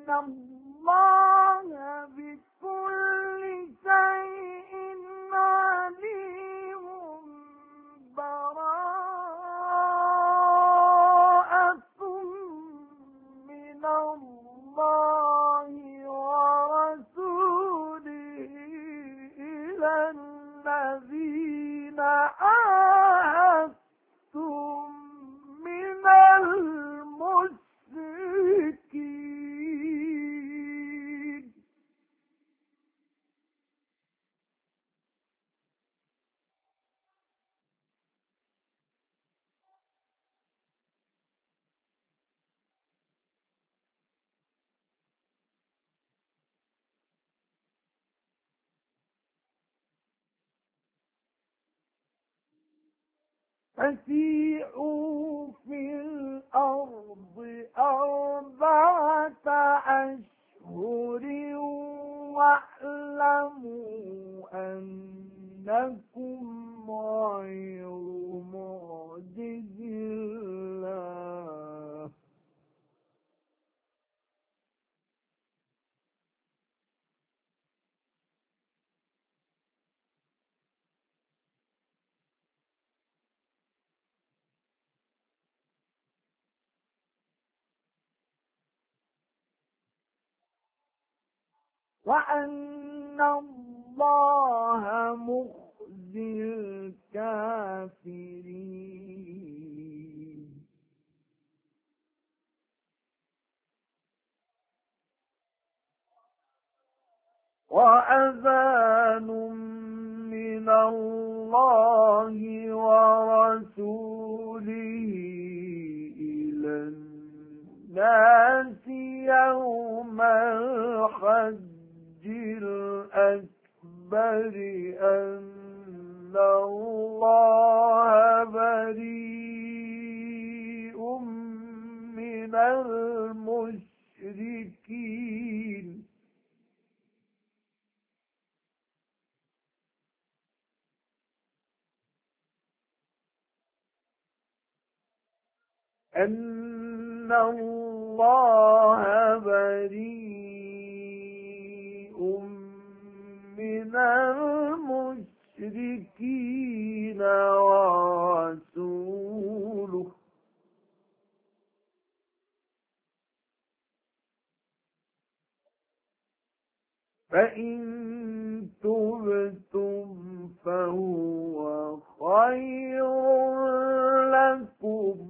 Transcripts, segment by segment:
الله بكل شيء عليم براءة من الله ورسوله إلى الذين عاهدتم من المشركين. فسيحوا في الأرض 4 أشهر واعلموا أنكم غير معجز الله وأن الله مخزي الكافرين. وأذان من الله ورسوله إلى الناس يوم الحج الأكبر أن الله بريء من المشركين. أن الله بريء من المشركين ورسوله فإن تبتم فهو خير لكم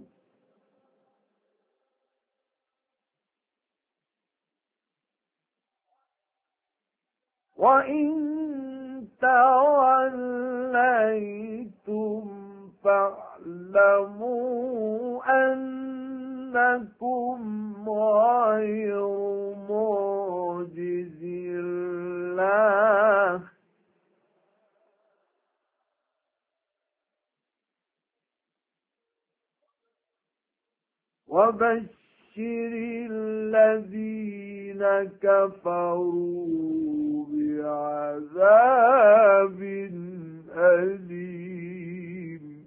وإن توليتم فاعلموا أنكم غير معجز الله وبشر الذين كفروا بعذاب أليم.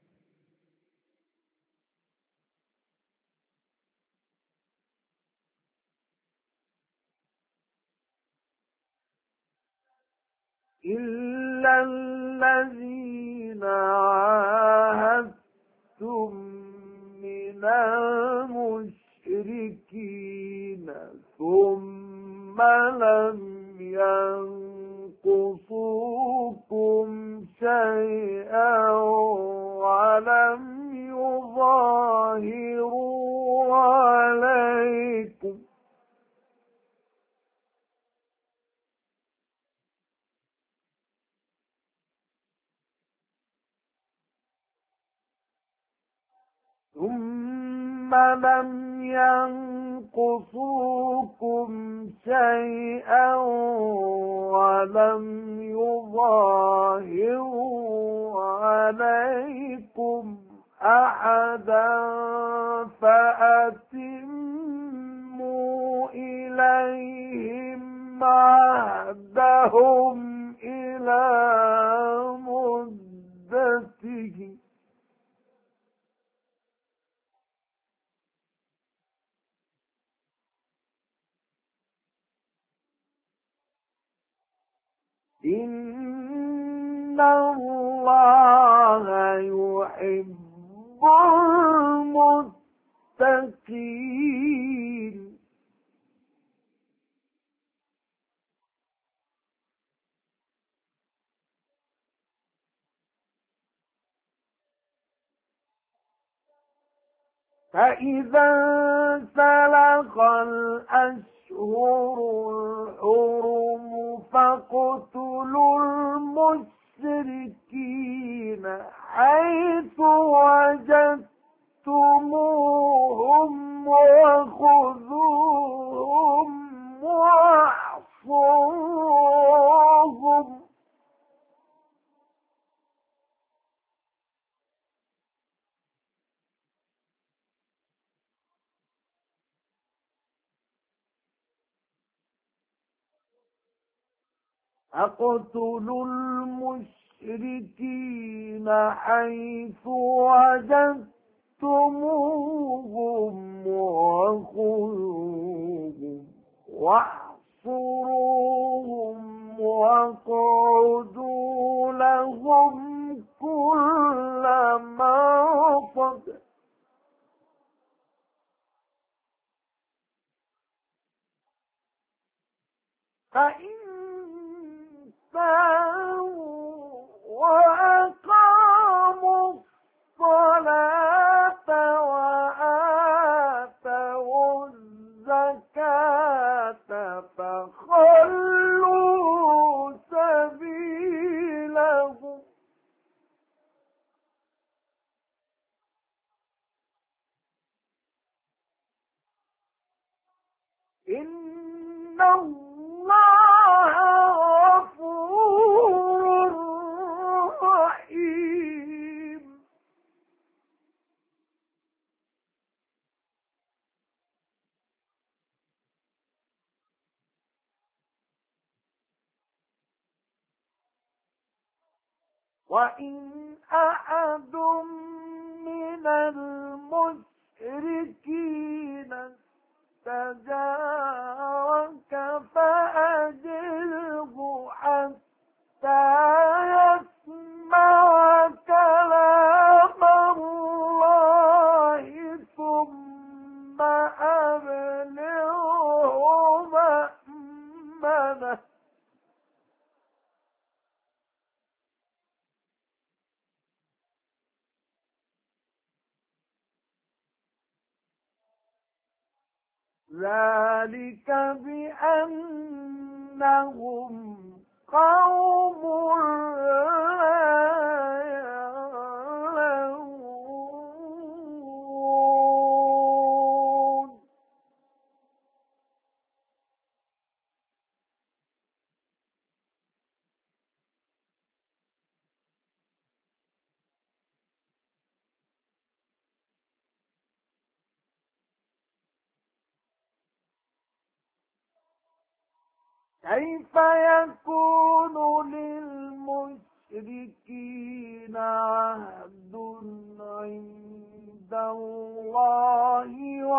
إلا الذين عاهدتم من المشركين ثم لم ينقصوكم شيئا ولم يظاهروا عليكم شيئا ولم يظاهروا عليكم أحدا فأتموا إليهم عهدهم إلى مدته إن الله يحب المتقين. فإذا انسلخ الأشهر الحرم فاقتلوا المشركين حيث وجدتموهم وخذوهم واحصروهم. اقتلوا المشركين حيث وجدتموهم وخذوهم واحصروهم واقعدوا لهم كل مرصد. فإن فَاعُوا وَأَقَامُوا الصَّلَاةَ وَآتَوُا الزَّكَاةَ فَخَلُّوا سَبِيلَهُمْ. إِنَّ اللَّهَ غَفُورٌ رَّحِيمٌ. وَإِنْ أَحَدٌ مِّنَ الْمُشْرِكِينَ استجارك فأجره حتى يسمع كلام الله ثم أبلغه مأمنه. ذلك بأنهم قوم لا يعلمون. كيف يكون للمشركين عهد عند الله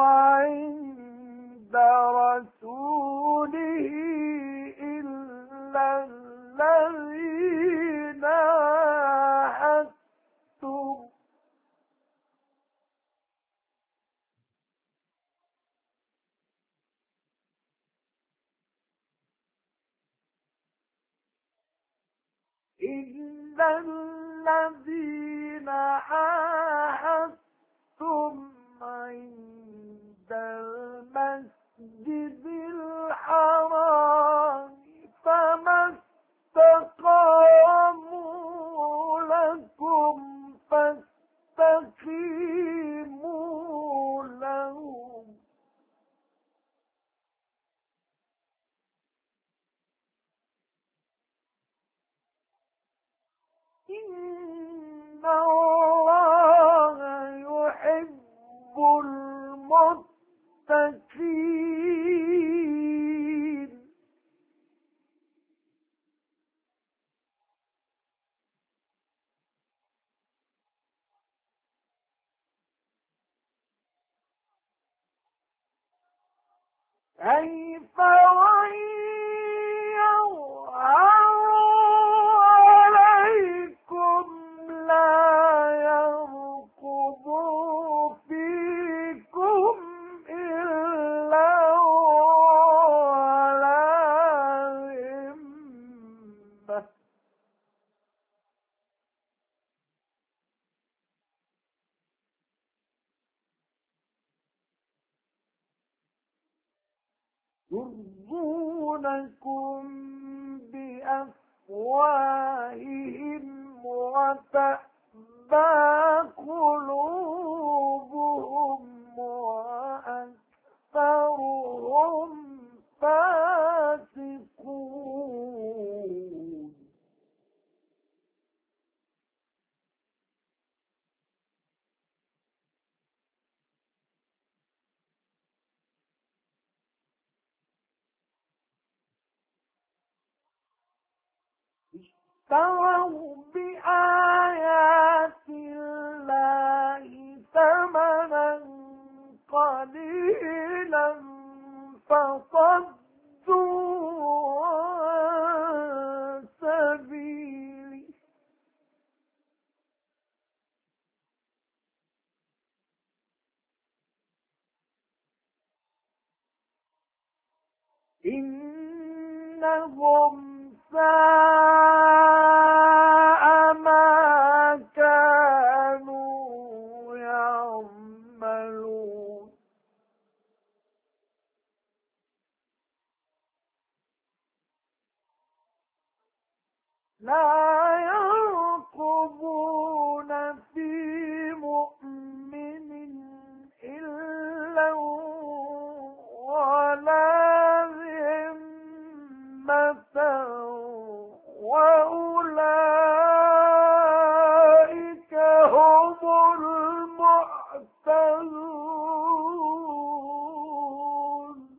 وعند رسوله إلا الذين عاهدتم. إلا الذين عاهدتم عند المسجد الحرام فما استقاموا لكم فاستقيموا لهم. إن الله يحب المتقين. كيف وإن يظهروا يرضونكم بأفواههم وتأبى قلوبهم وأكثرهم فاسقون. اشتروا بآيات الله ثمنا قليلا فصدوا عن سبيله إنهم ساء ما كانوا يعملون. لا يرقبون في مؤمن إلا ولا ذمة وأولئك هم المعتدون.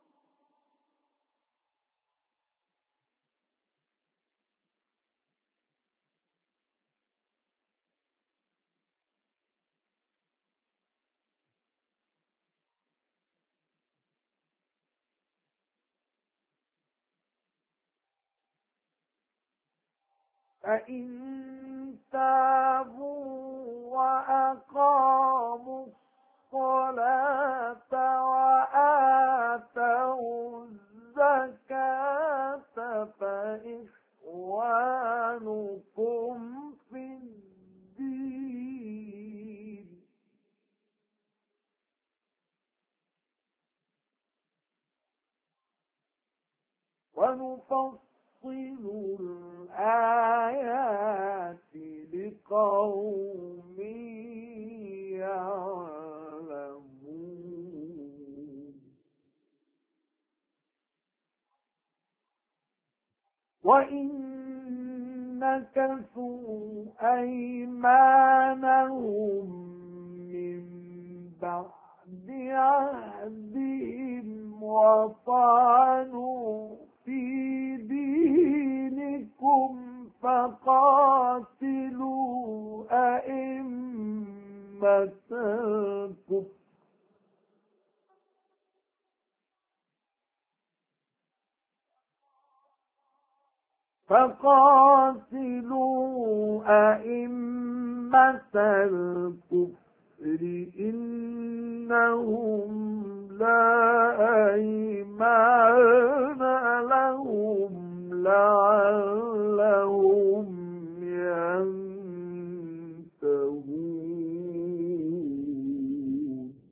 فإن تابوا وأقاموا الصلاة وآتوا الزكاة فإخوانكم في الدين ونفصل الآيات لقوم يعلمون. وإن نكثوا أيمانهم من بعد عهدهم وطعنوا في دينكم فقاتلوا أئمة الكفر إنهم لا أيمان لهم لعلهم ينتهون.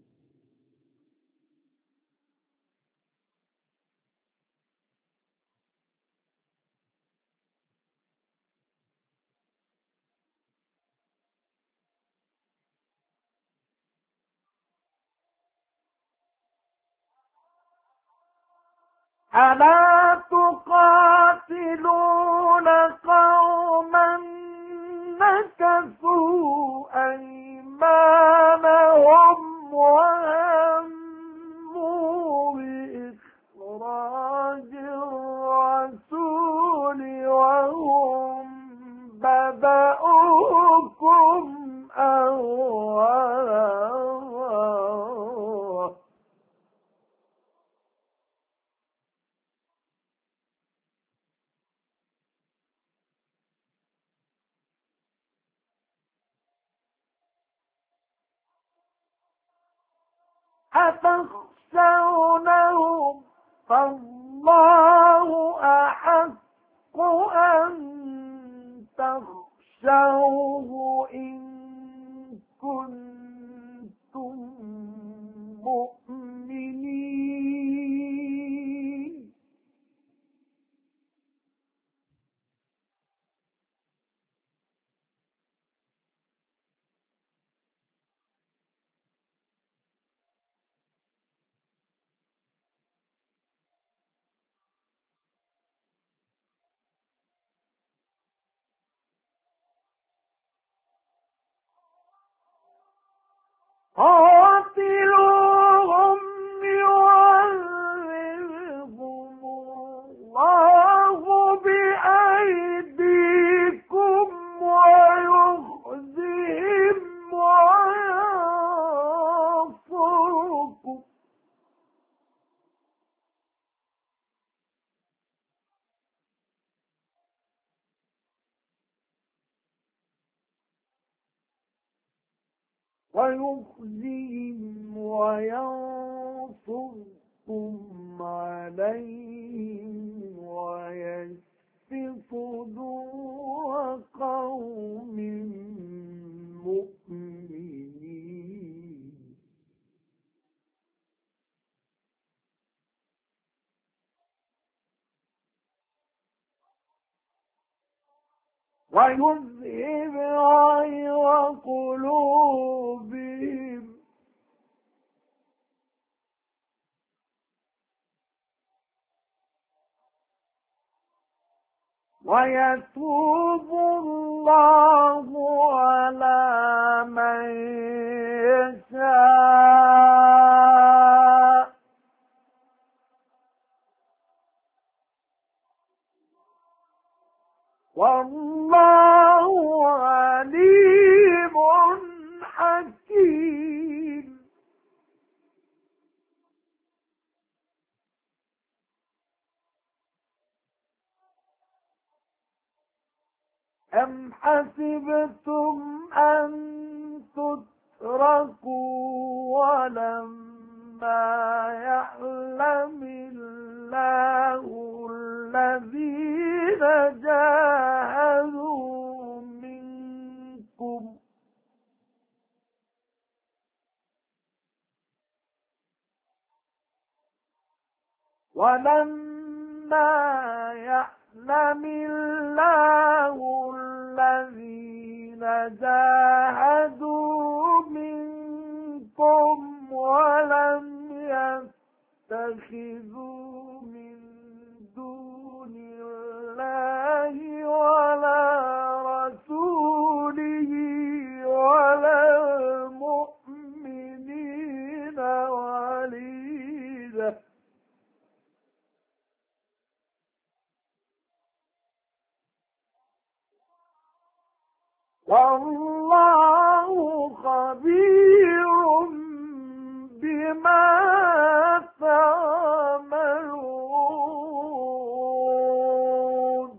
ألا تقاتلون قوما نكثوا أيمانهم وهموا بإخراج الرسول وهم بدأوكم أول مرة. أتخشونهم فالله أحق أن تخشوه إن كنتم مؤمنين. ويخزيهم وينصركم عليهم ويشف صدور قوم مؤمنين. ويذهب غيظ قلوبهم ويتوب الله على من يشاء والله عليم حكيم. أم حسبتم أن تتركوا ولما يعلم الله الذين جاهدوا منكم يعلم الله الذين جاهدوا منكم ولم يتخذوا من دون الله ولا رسوله ولا المؤمنين وليدا. والله خبير بما تعملون.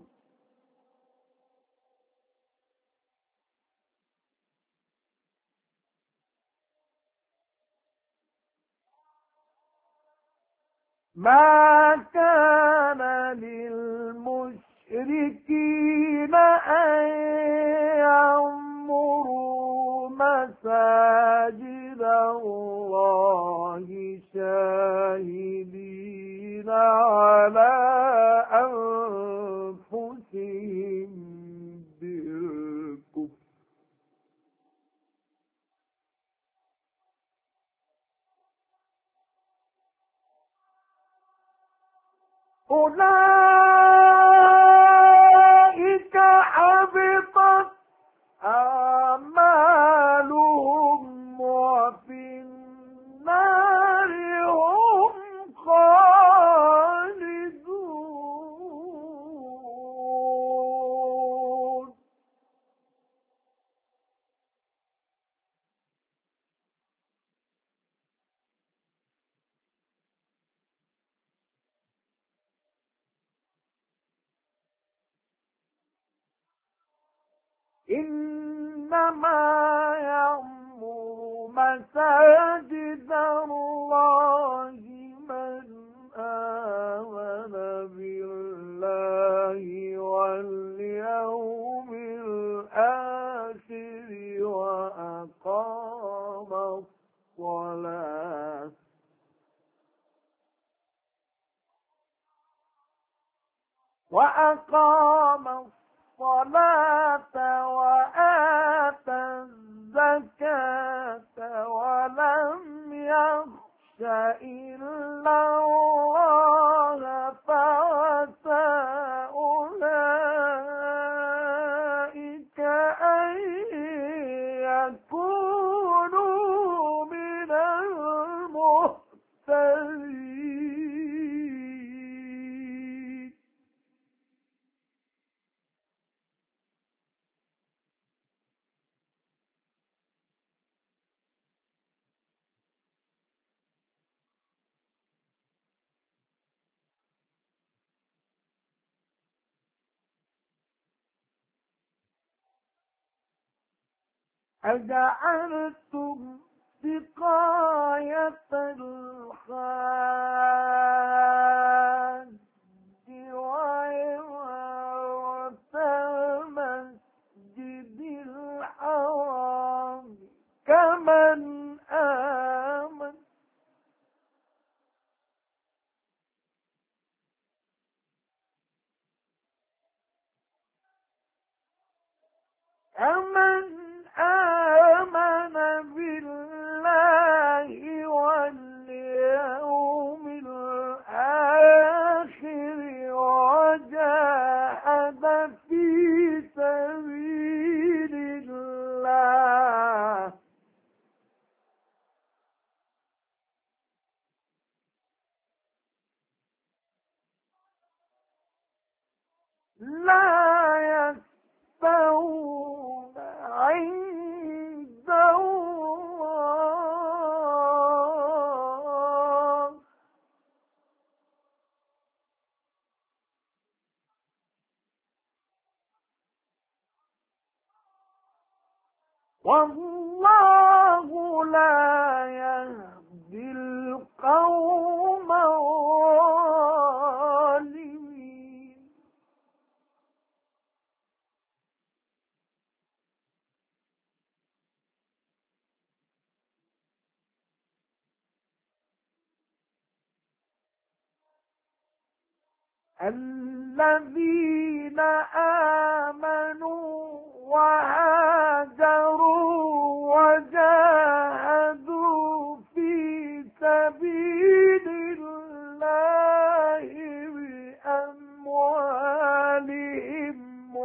ما كان للمشركين أن يعمروا مساجد الله شاهدين على أنفسهم بالكفر أولئك حبطت أعمالهم وفي النار هم خالدون. إنما يعمر مساجد الله من آمن بالله واليوم الآخر وأقام الصلاة وآتى الزكاة ولم يخش إلا الله فعسى أولئك أن يكونوا من المهتدين. أجعلتم سقاية الحاج وعمارة المسجد الحرام كمن آمن بالله واليوم الآخر وجاهد في سبيل الله لا يستوون عند الله والله لا يهدي القوم الظالمين الذين آمنوا وهاجروا وجاهدوا في سبيل الله بأموالهم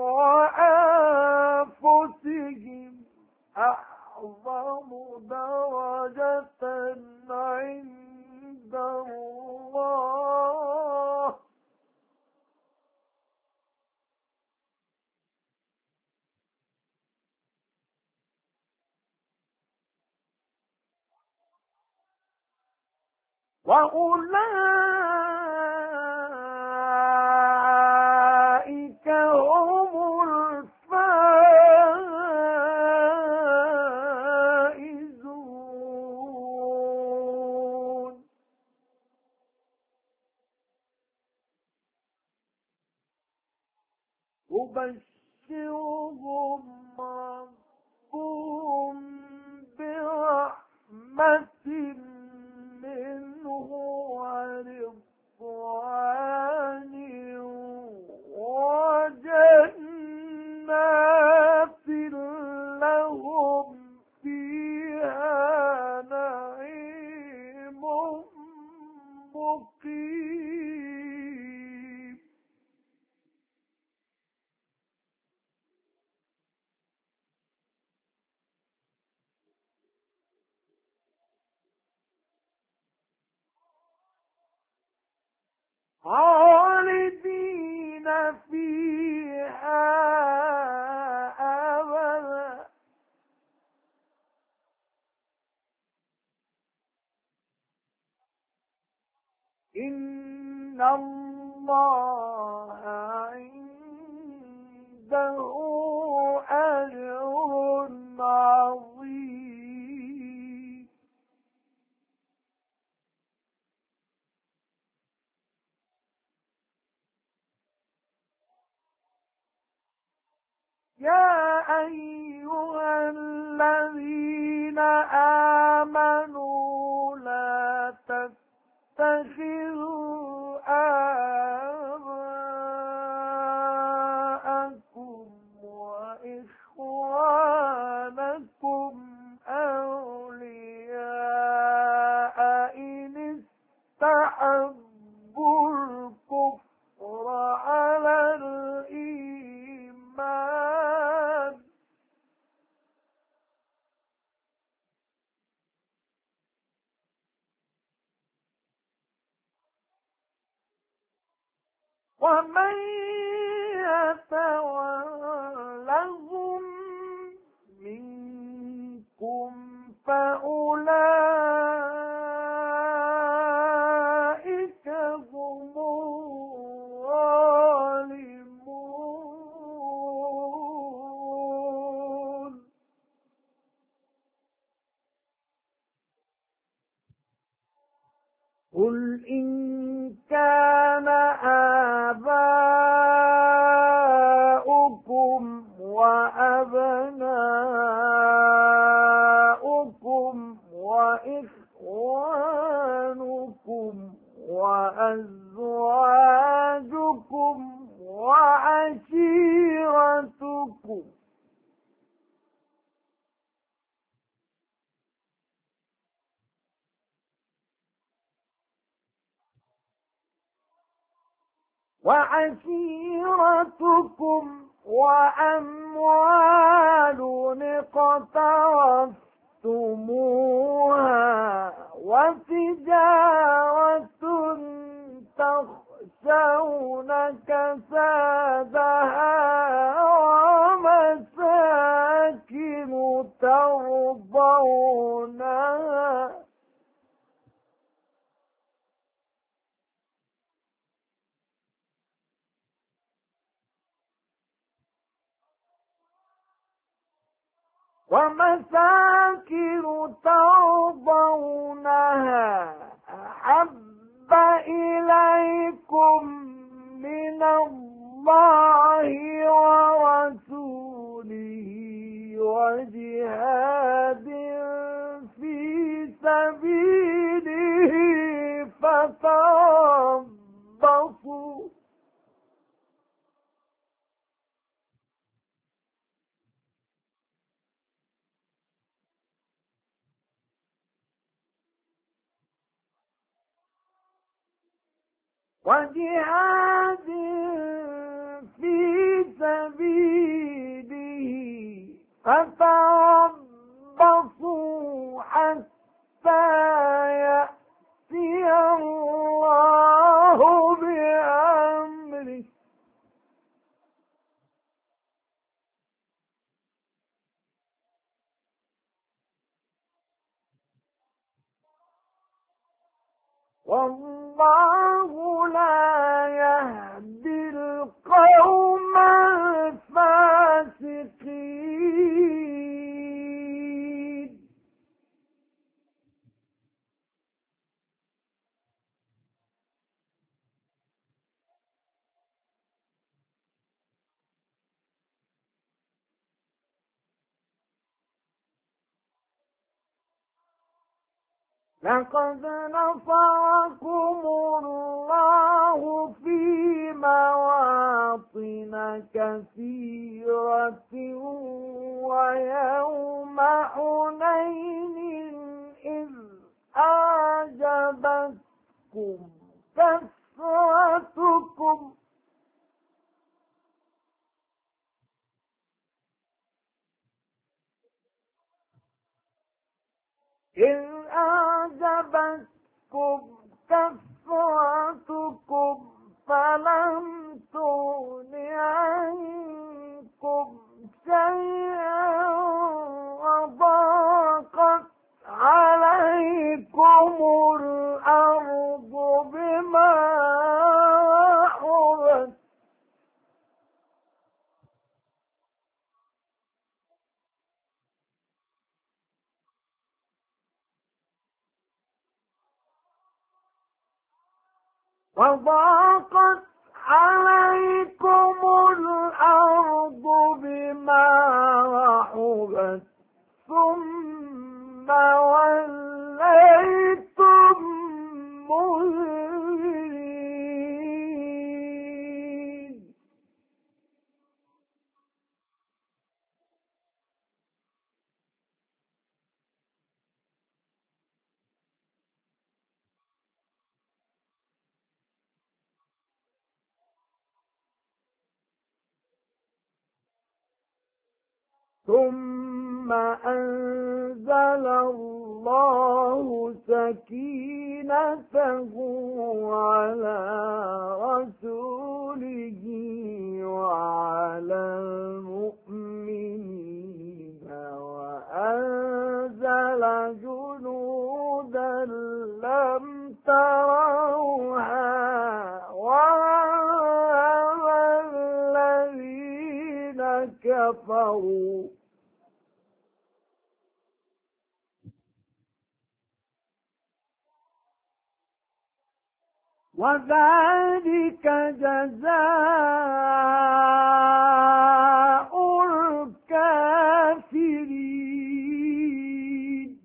وأنفسهم أعظم درجة عند الله وأولئك هم الفائزون يبشرهم ربهم برحمة منه ورضوان وجنات لهم فيها نعيم مقيم خالدين فيها أبدا إن الله عنده أجر عظيم يا أيها الذين آمنوا لا تتخذوا آباءكم وإخوانكم أولياء إن استحبوا الكفر على الإيمان ومن يتولهم منكم فأولئك هم الظالمون قل إن كان آباؤكم وأبناؤكم وإخوانكم وأزواجكم وعشيرتكم وأموال اقترفتموها وتجارة تخشون كسادها ومساكن ترضونها أحب إليكم من الله ورسوله وجهاد في سبيله فتربصوا وجهاد في سبيله فتربصوا حتى يأتي الله بأمره والله لا يهدي القوم الفاسقين لقد نصركم الله في مواطن كثيرة ويوم حنين إذ أعجبتكم كثرتكم فلم تغن عنكم شيئا وضاقت عليكم الأرض بما رحبت وضاقت عليكم الأرض بما رحبت ثم وليتم مدبرين ثم أنزل الله سكينته على رسوله وعلى المؤمنين وأنزل جنودا لم تروها وعذب الذين كفروا وذلك جزاء الكافرين.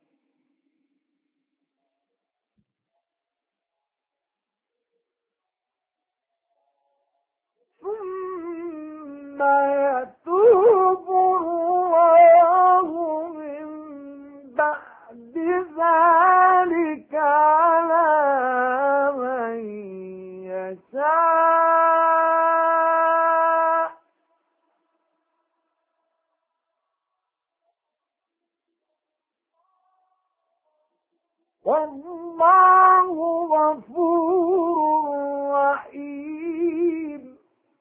ثم يتوب الله من بعد ذلك على من يشاء، والله غفور رحيم.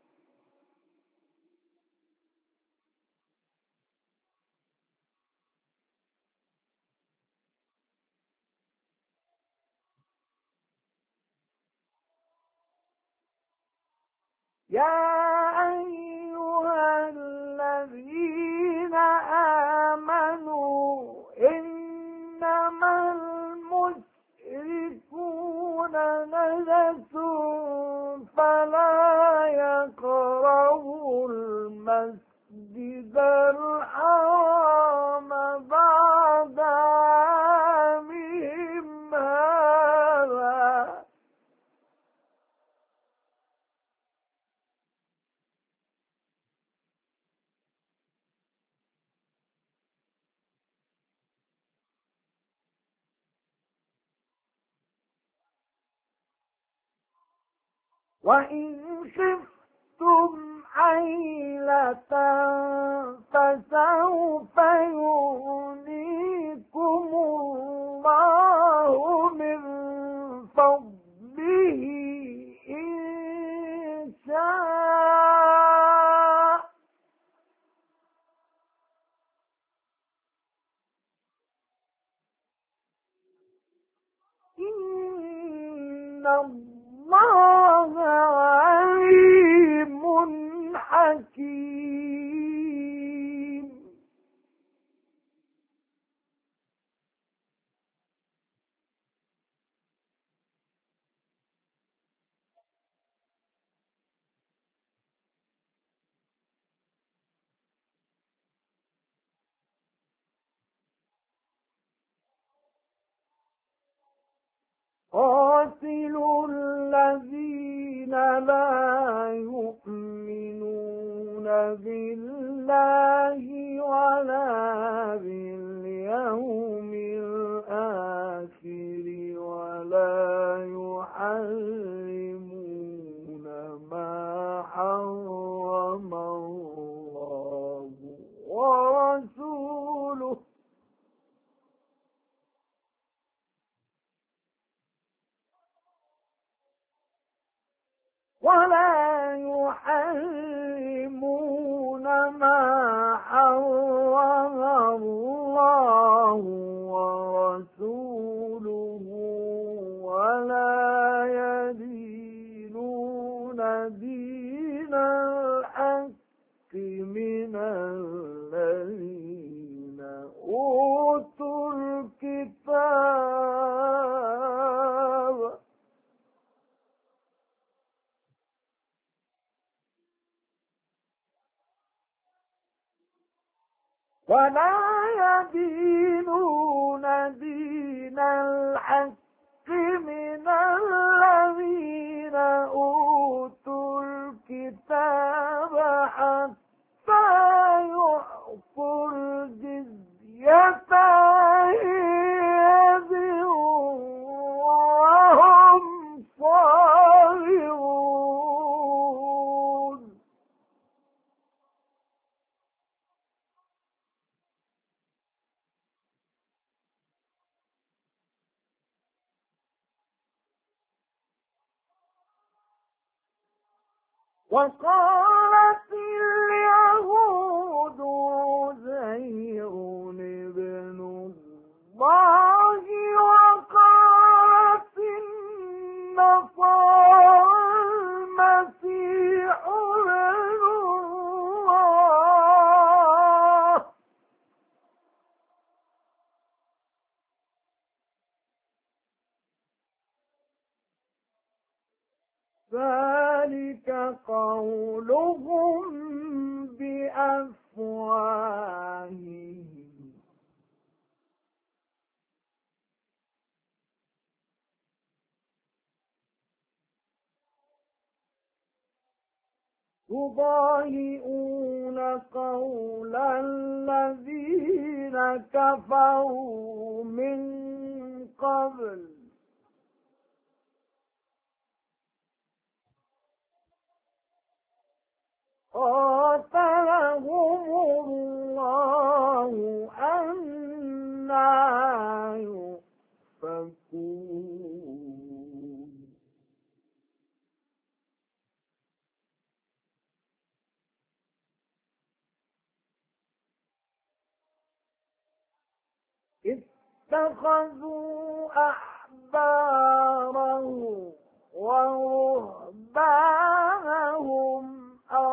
يا أيها الذين آمنوا إنما المشركون نجس فلا يقربوا المسجد الحرام بعد عامهم هذا. وإن خفتم عيلة فسوف يغنيكم الله من فضله إن شاء، إن الله عليم حكيم. قاتلوا الذين لا يؤمنون بالله ولا باليوم الآخر ولا يحرمون ما حرم الله ورسوله ولا يدينون دين الحق من الذين أوتوا الكتاب من الذين أوتوا الكتاب حتى يعطوا الجزية عن يد وهم صاغرون. وقالت اليهود عزير ابن الله وقالت النصارى المسيح ابن الله ذلك قولهم بأفواههم يضاهئون قول الذين كفروا من قبل قاتلهم الله أنى يؤفكون اتخذوا أحبارهم ورهبانهم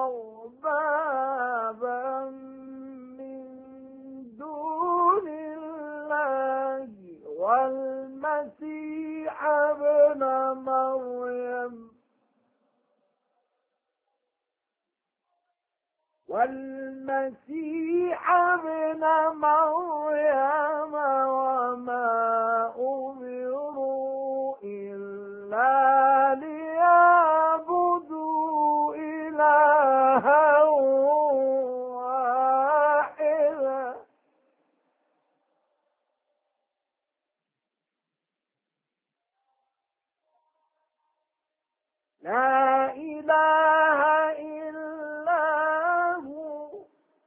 أربابا من دون الله والمسيح ابن مريم وما أمروا إلا ليعبدوا إلها واحدا لا إله إلا هو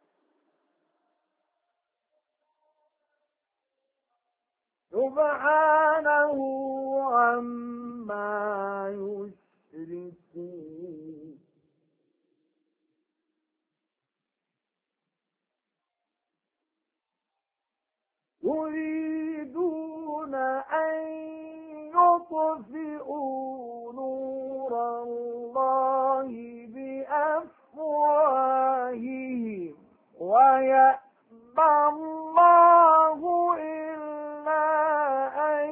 سبحانه عما يشركون يريدون أن يطفئوا نور الله بأفواههم ويأبى الله إلا أن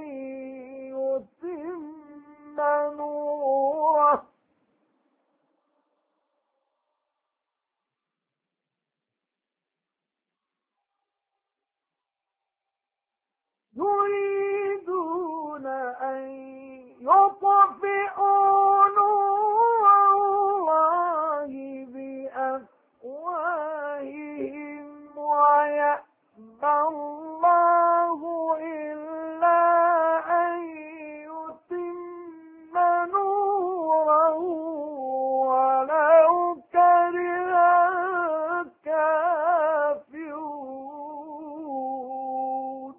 يتم نوره يريدون أن يطفئوا نور الله بأفواههم ويأبى الله إلا أن يتم نوره ولو كره الكافرون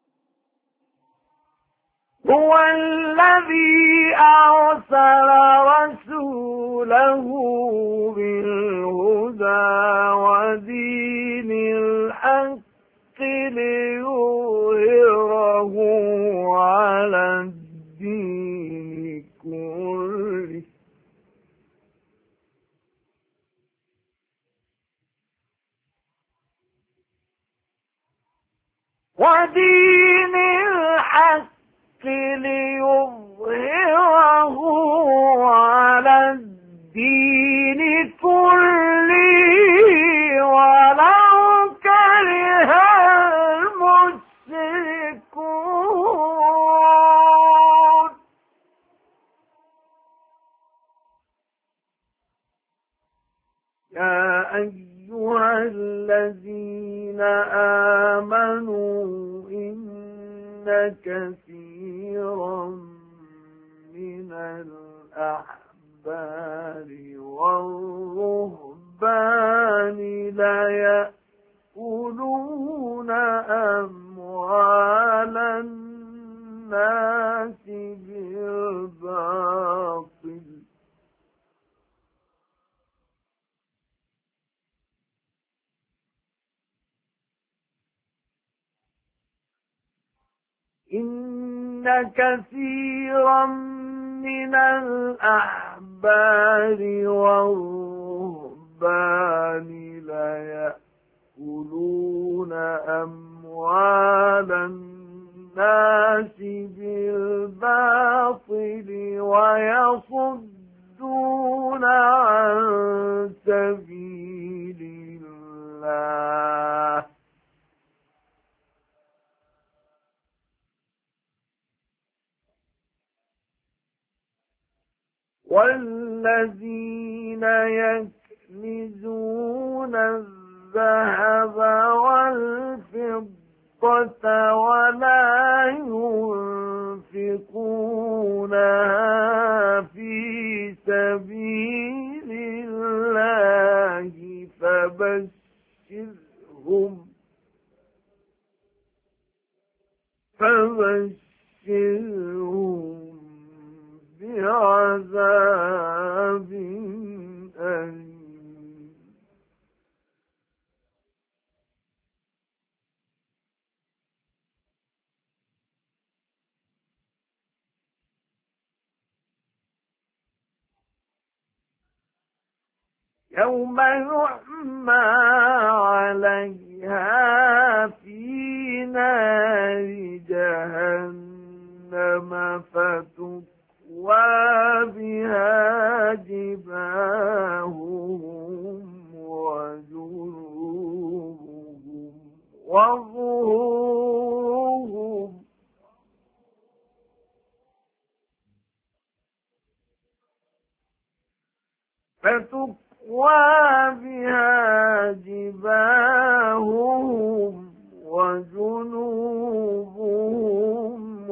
هو الذي أرسل رسوله بالهدى ودين الحق ليظهره على الدين كله ودين الحق ليظهره على الدين كله ولو كره المشركون يا أيها الذين آمنوا إن كثيرا من الأحبار والرهبان ليأكلون أموال الناس بالباطل إن كثيرا من الأحبار والرهبان ليأكلون أموال الناس بالباطل ويصدون والذين يكنزون الذهب والفضة ولا ينفقونها في سبيل الله فبشرهم بعذاب أليم. يوم يحمى عليها في نار جهنم فتكوى بها جباههم وجنوبهم وظهورهم بها جباههم وجنوبهم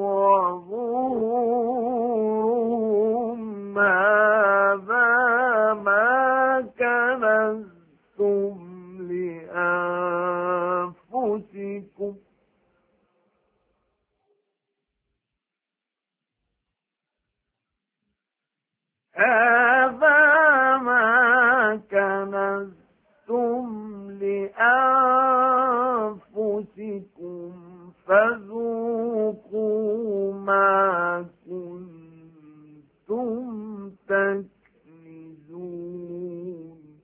وظهورهم هذا ما كنزتم لأنفسكم فذوقوا ما كنتم تكنزون.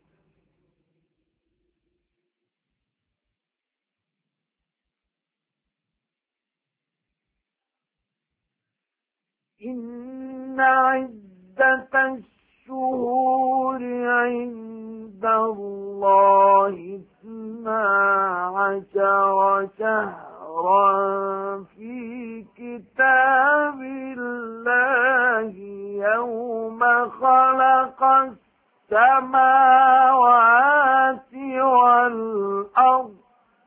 إن عدة الشهور عند الله 12 شهرا في كتاب الله يوم خلق السماوات والأرض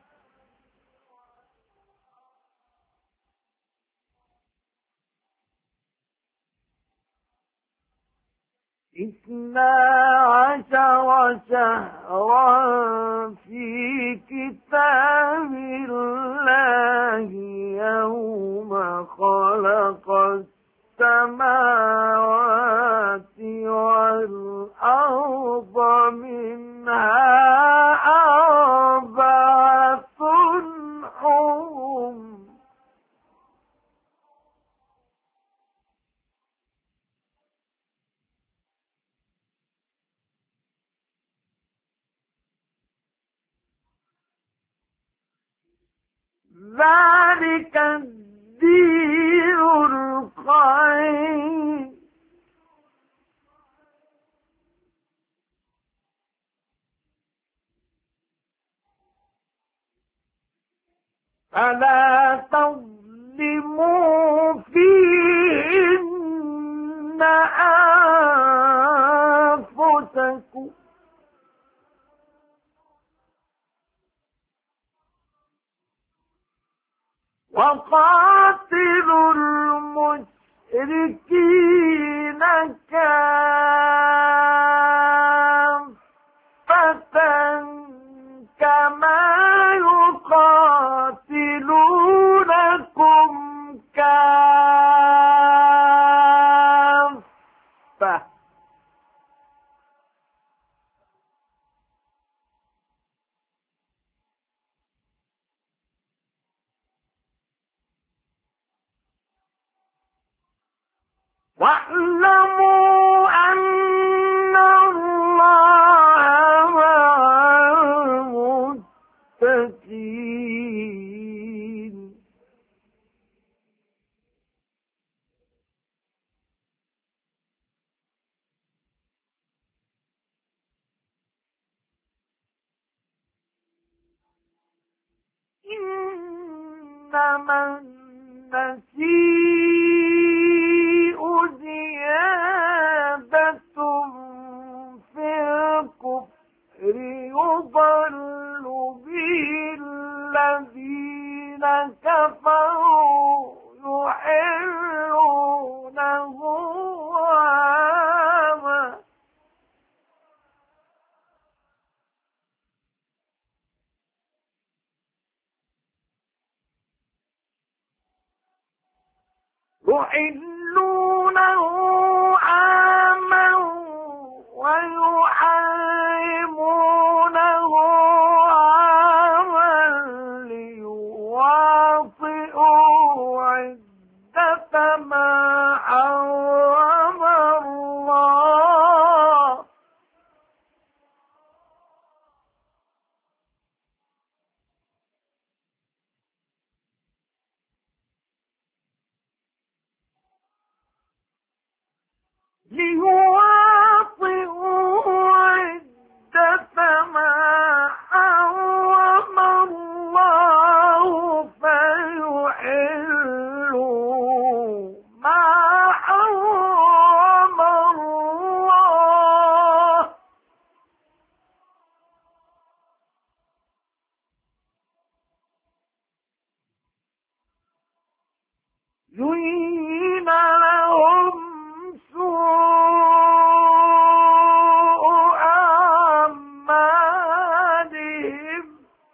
12 شهرا في كتاب الله يوم خلق السماوات والأرض منها 4 حرم ذلك الدين القيم فلا تظلموا فيهن أنفسكم وقاتلوا المشركين كافة كما يقاتلونكم كافة واعلموا أن الله مع المتقين. إنما النسيء زيادة ويحلونه عاما ويحرمونه عاما ليواطئوا عدة ما حرم الله فيحلوا ما حرم الله زين لهم سوء أعمالهم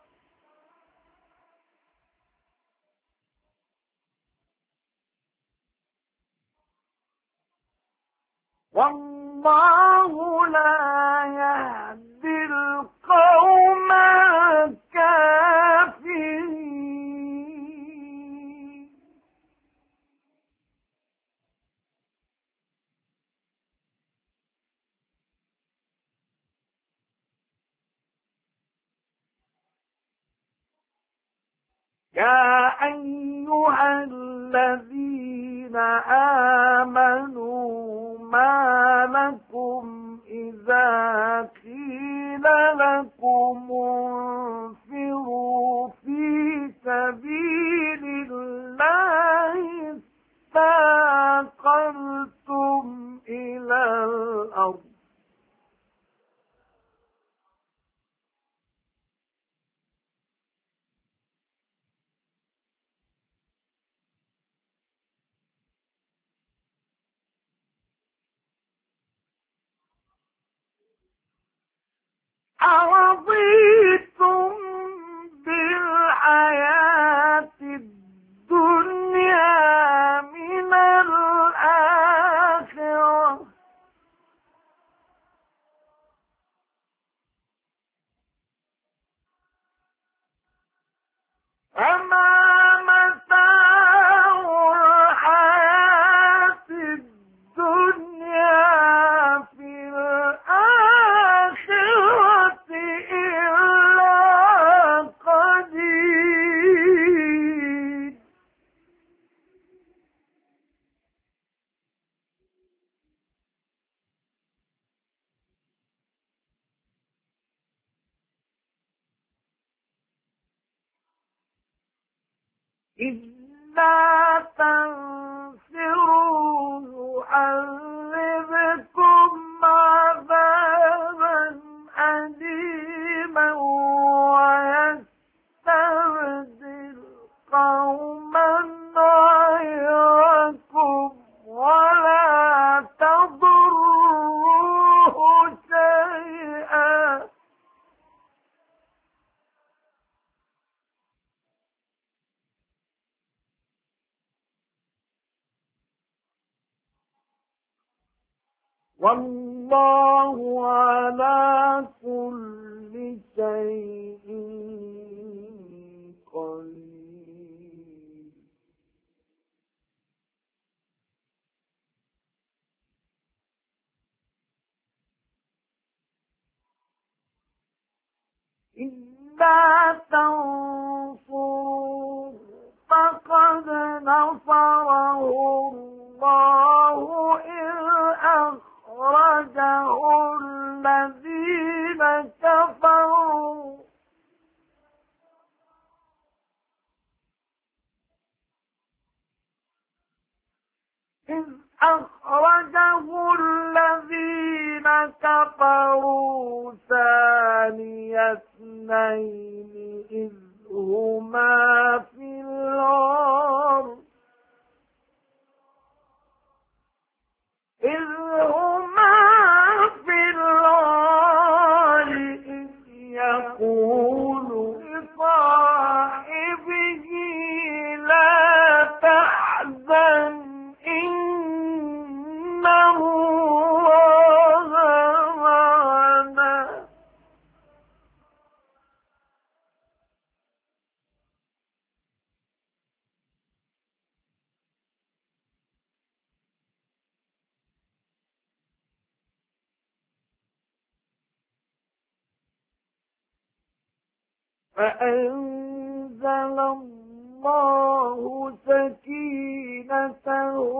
والله لا يهدي القوم الكافرين يا أيها الذين آمنوا ما لكم إذا قيل لكم انفروا في سبيل الله اثاقلتم إلى الأرض أرضيتم بالحياة الدنيا من الآخرة فما متاع الحياة الدنيا في الآخرة إلا قليل إلا تنفروا يعذبكم عذابا أليما ويستبدل قوما غيركم ولا تضروه شيئا والله على كل شيء قدير إلا تنصروا فقد نصره الله إذ أخرجه الذين كفروا إذ أخرجه الذين كفروا ثاني اثنين إذ هما في الغار إذ يقول لصاحبه لا تحزن فأنزل الله سكينته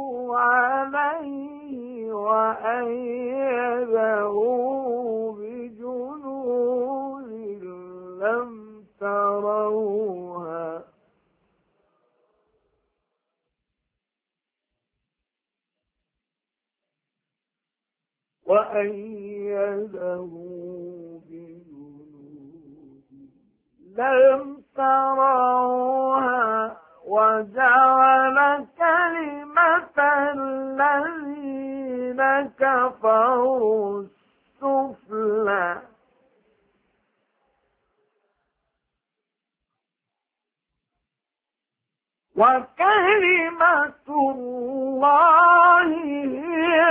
عليه وأيده بجنود لم تروها لم تروها وجعل كلمة الذين كفروا السفلى وكلمة الله هي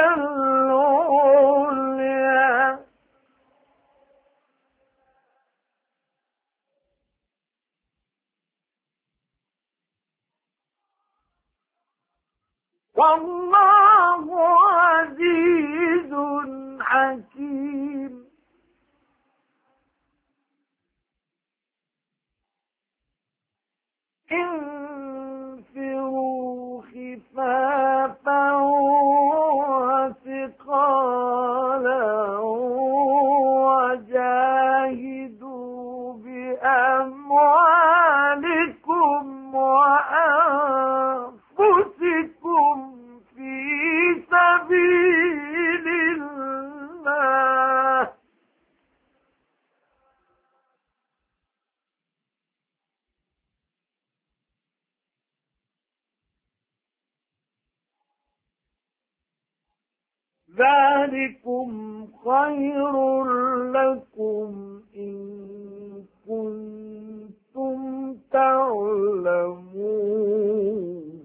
العليا والله عزيز حكيم انفروا خفافا وثقالا وجاهدوا بأموالكم وأنفسكم في سبيل الله ذلكم خير لكم إن كنتم تعلمون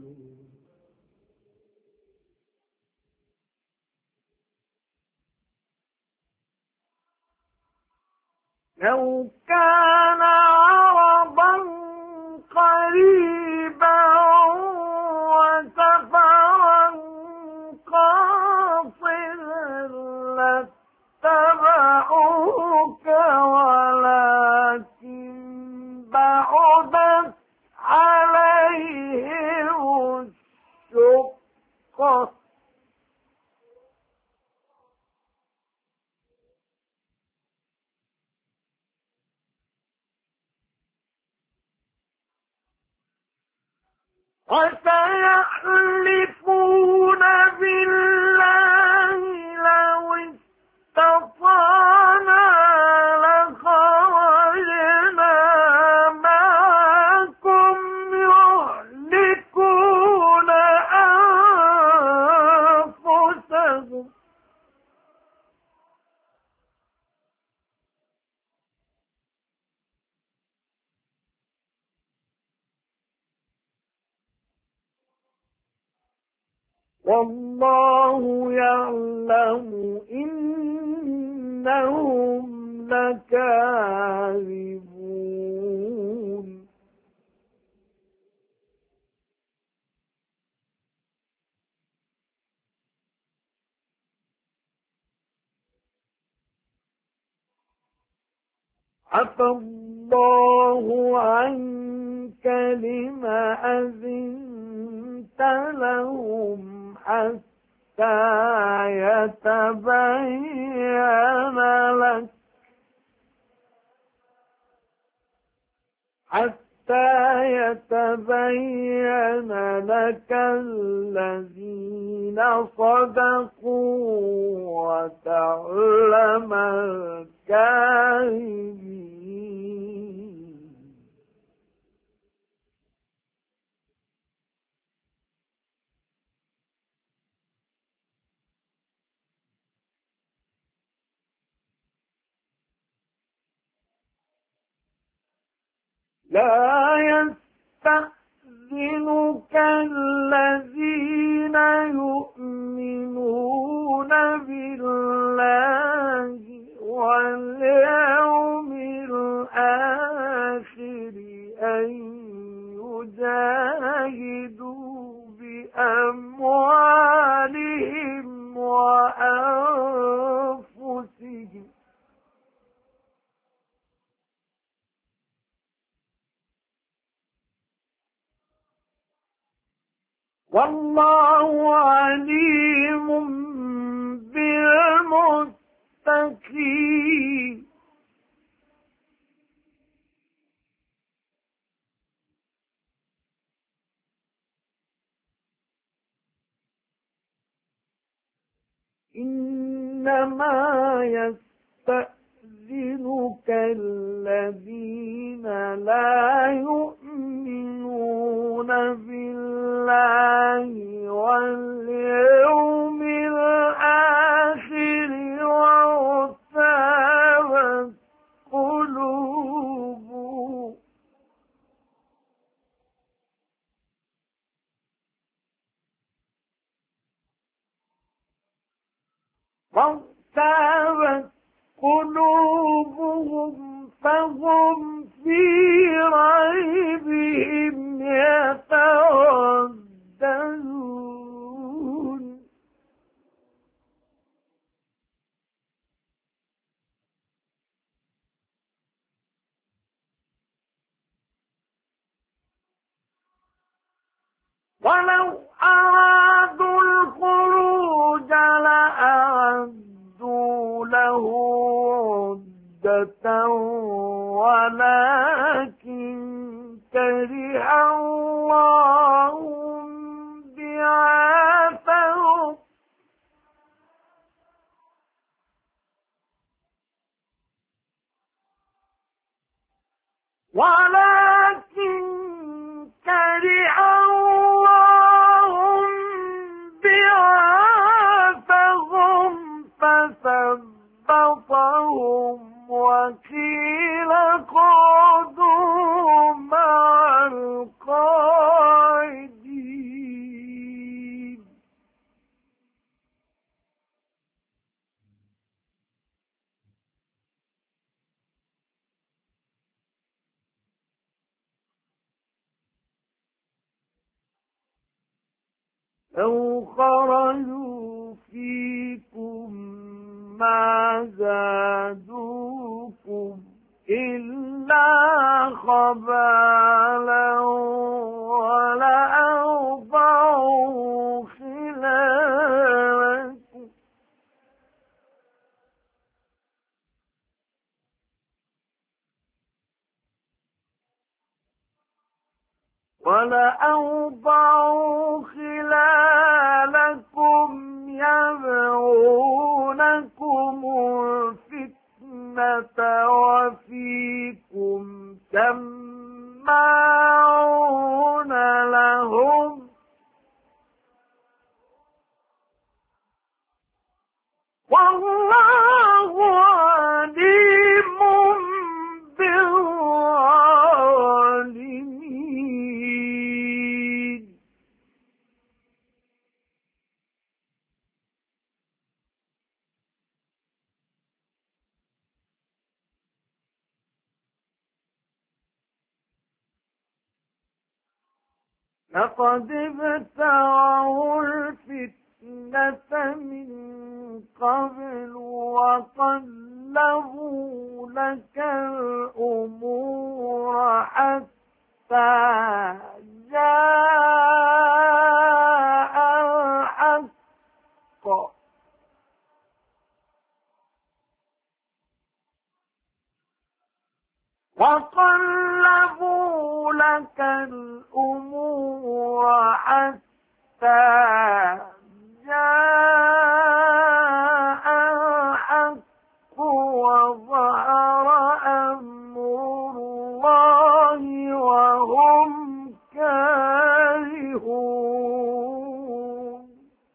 لو كان عرضا قريبا وسفرا قاصدا لاتبعوك ولكن بعدت عليهم الشقة وسيحلفون بالله لو استطعنا لخرجنا معكم يهلكون أنفسهم والله يعلم إنهم لكاذبون عفى الله عنك لما أذنت لهم حتى يتبين لك الذين صدقوا وتعلم الكاذبين لا يستأذنك الذين يؤمنون بالله واليوم الآخر أن يجاهدوا بأموالهم وأنفسهم والله عليم بالمتقين إنما يستأذنك الذين لا يؤمنون بالله واليوم الآخر وارتابت قلوبهم فهم في ريبهم يترددون ولو أرادوا الخروج لأعدوا له عدة ولكن كره الله بعاثهم فثبطهم وقيل اقعدوا مع القاعدين لو خرجوا فيكم ما زادوكم إلا خبالا ولأوضعوا خلالكم يبغونكم الفتنة وفيكم سماعون لهم والله عليم بالظالمين لقد ابتغوا الفتنة من قبل وقلبوا لك الأمور حتى جاء الحق وقلبوا لك الأمور حتى جاء الحق وظهر أمر الله وهم كارهون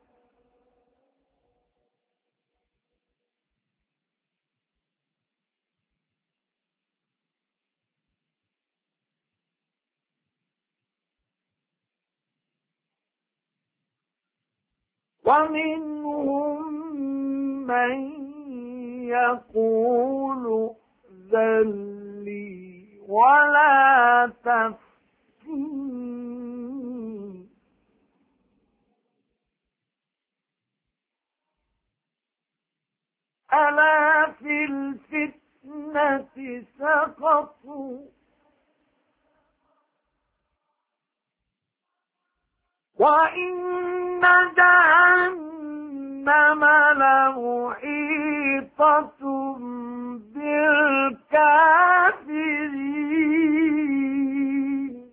ومنهم من يقول ائذن لي ولا تفتني ألا في الفتنة سقطوا وإن جهنم لمحيطة بالكافرين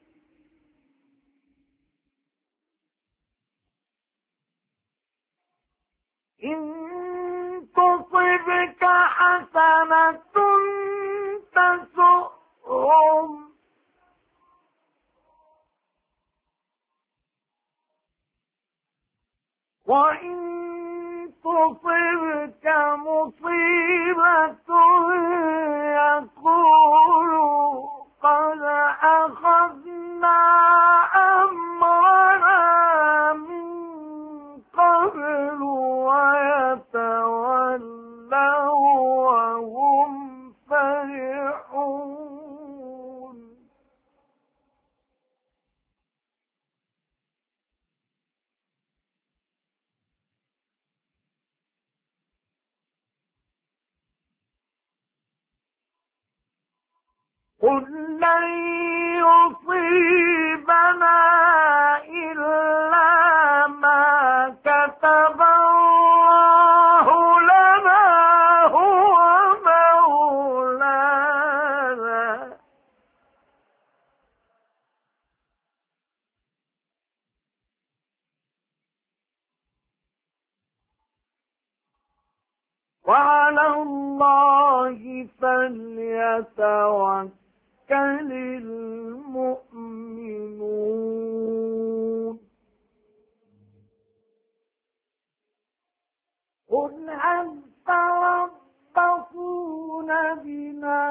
إن تصبك حسنة تسؤهم وإن تصبك مصيبة يقولوا قد أخذنا أمرنا من قبل ويتولوا وهم فرحون قل لن يصيبنا إلا ما كتب الله لنا هو مولانا وعلى الله فليتوكل المؤمنون قل هل تربصون بنا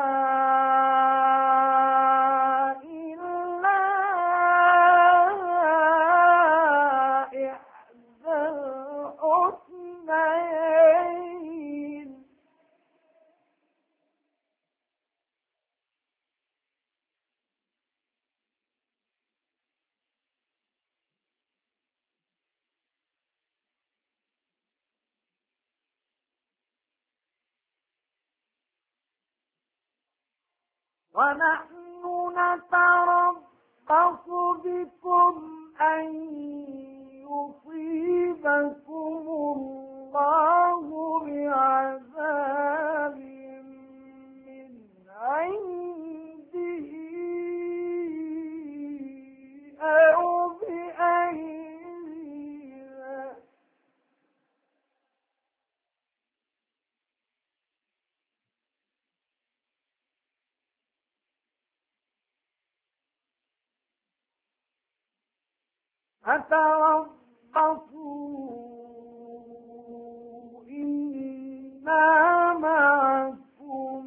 إلا إحدى الحسنيين ونحن نتربص بكم أن يصيبكم الله بعذاب من عنده أو بأيدينا فتربصوا إنا معكم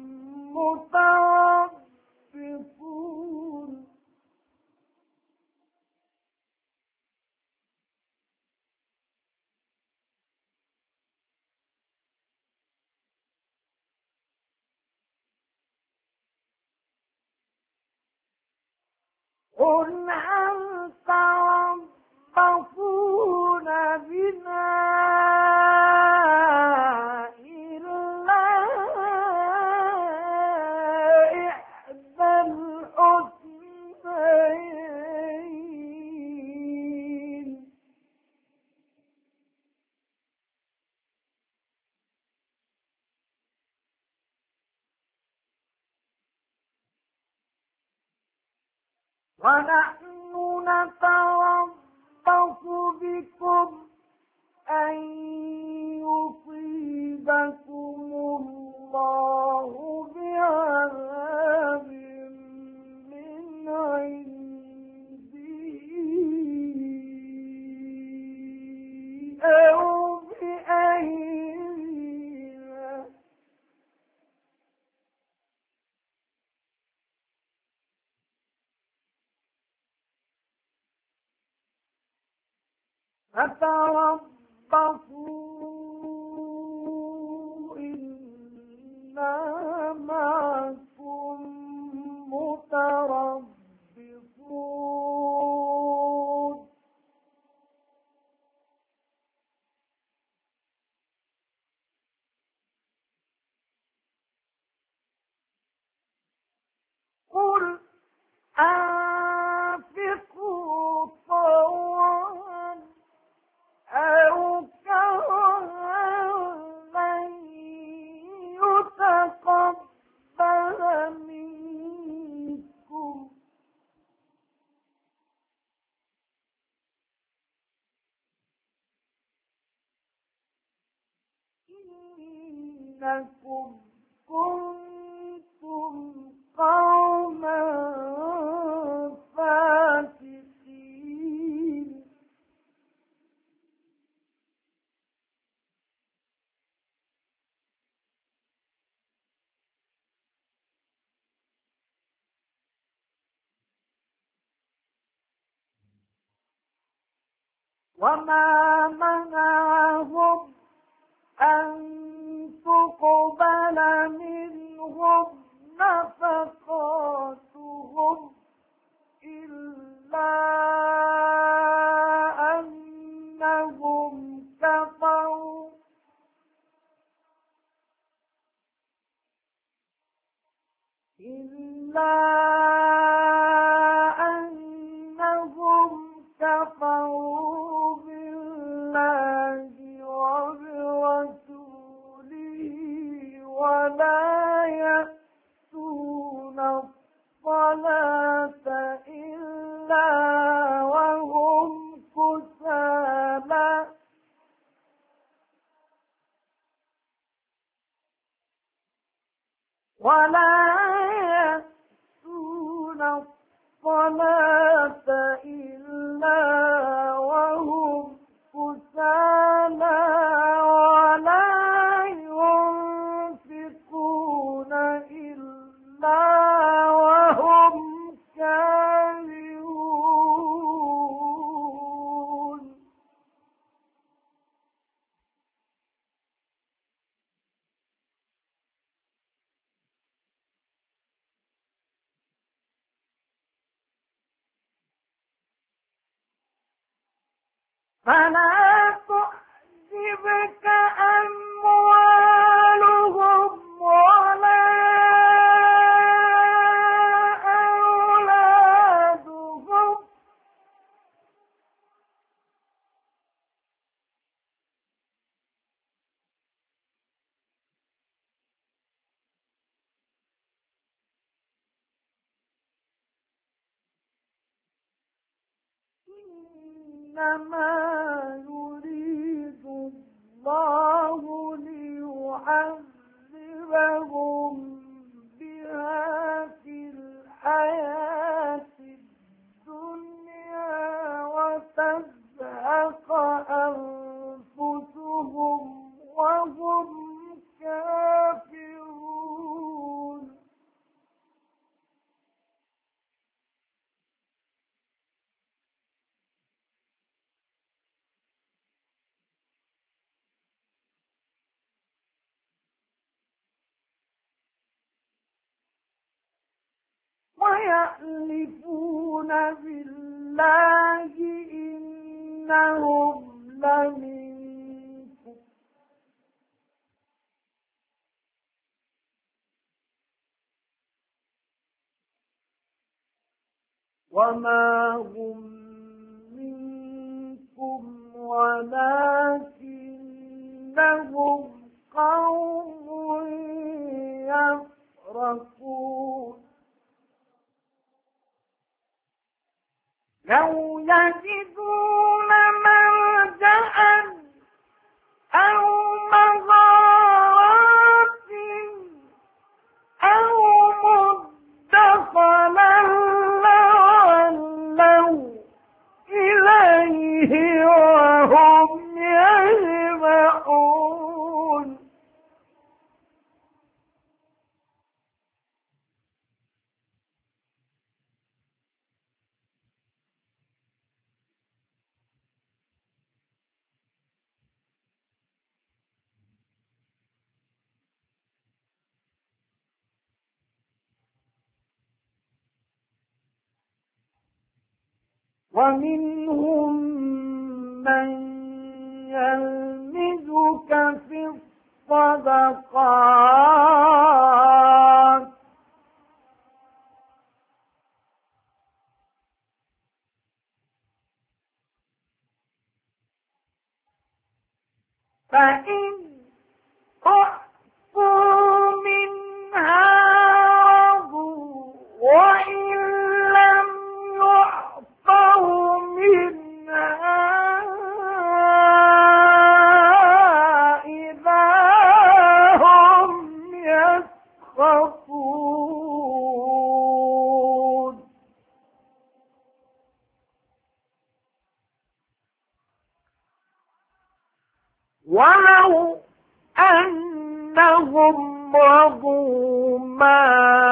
متربصون قل هل تربصون بنا إلا إحدى الحسنيين ونحن نتربص بكم أن يصيبكم الله بعذاب من عنده أو بأيدينا فتربصوا إنا معكم متربصون قل أنفقوا طوعا إنكم كنتم قوما فاسقين وما منعهم أن تقبل منهم نفقاتهم إلا أنهم كفروا بالله وبرسوله ولا يأتون الصلاة إلا وهم كسالى ولا ينفقون إلا وهم كارهون فلا تعجبك أموالهم ولا أولادهم إنما يريد الله ليعذبهم بها في الحياة الدنيا وتزهق أنفسهم وهم كافرون ويحلفون بالله إنهم لمنكم وما هم منكم ولكنهم قوم يفرقون لو يجدون ملجأ أو مغارات أو مدخلا لولوا إليه وهم يجمعون ومنهم من يلمزك في الصدقات فإن أعطوا منها رضوا وإن لم يعطوا منها إذا ولو أنهم رضوا ما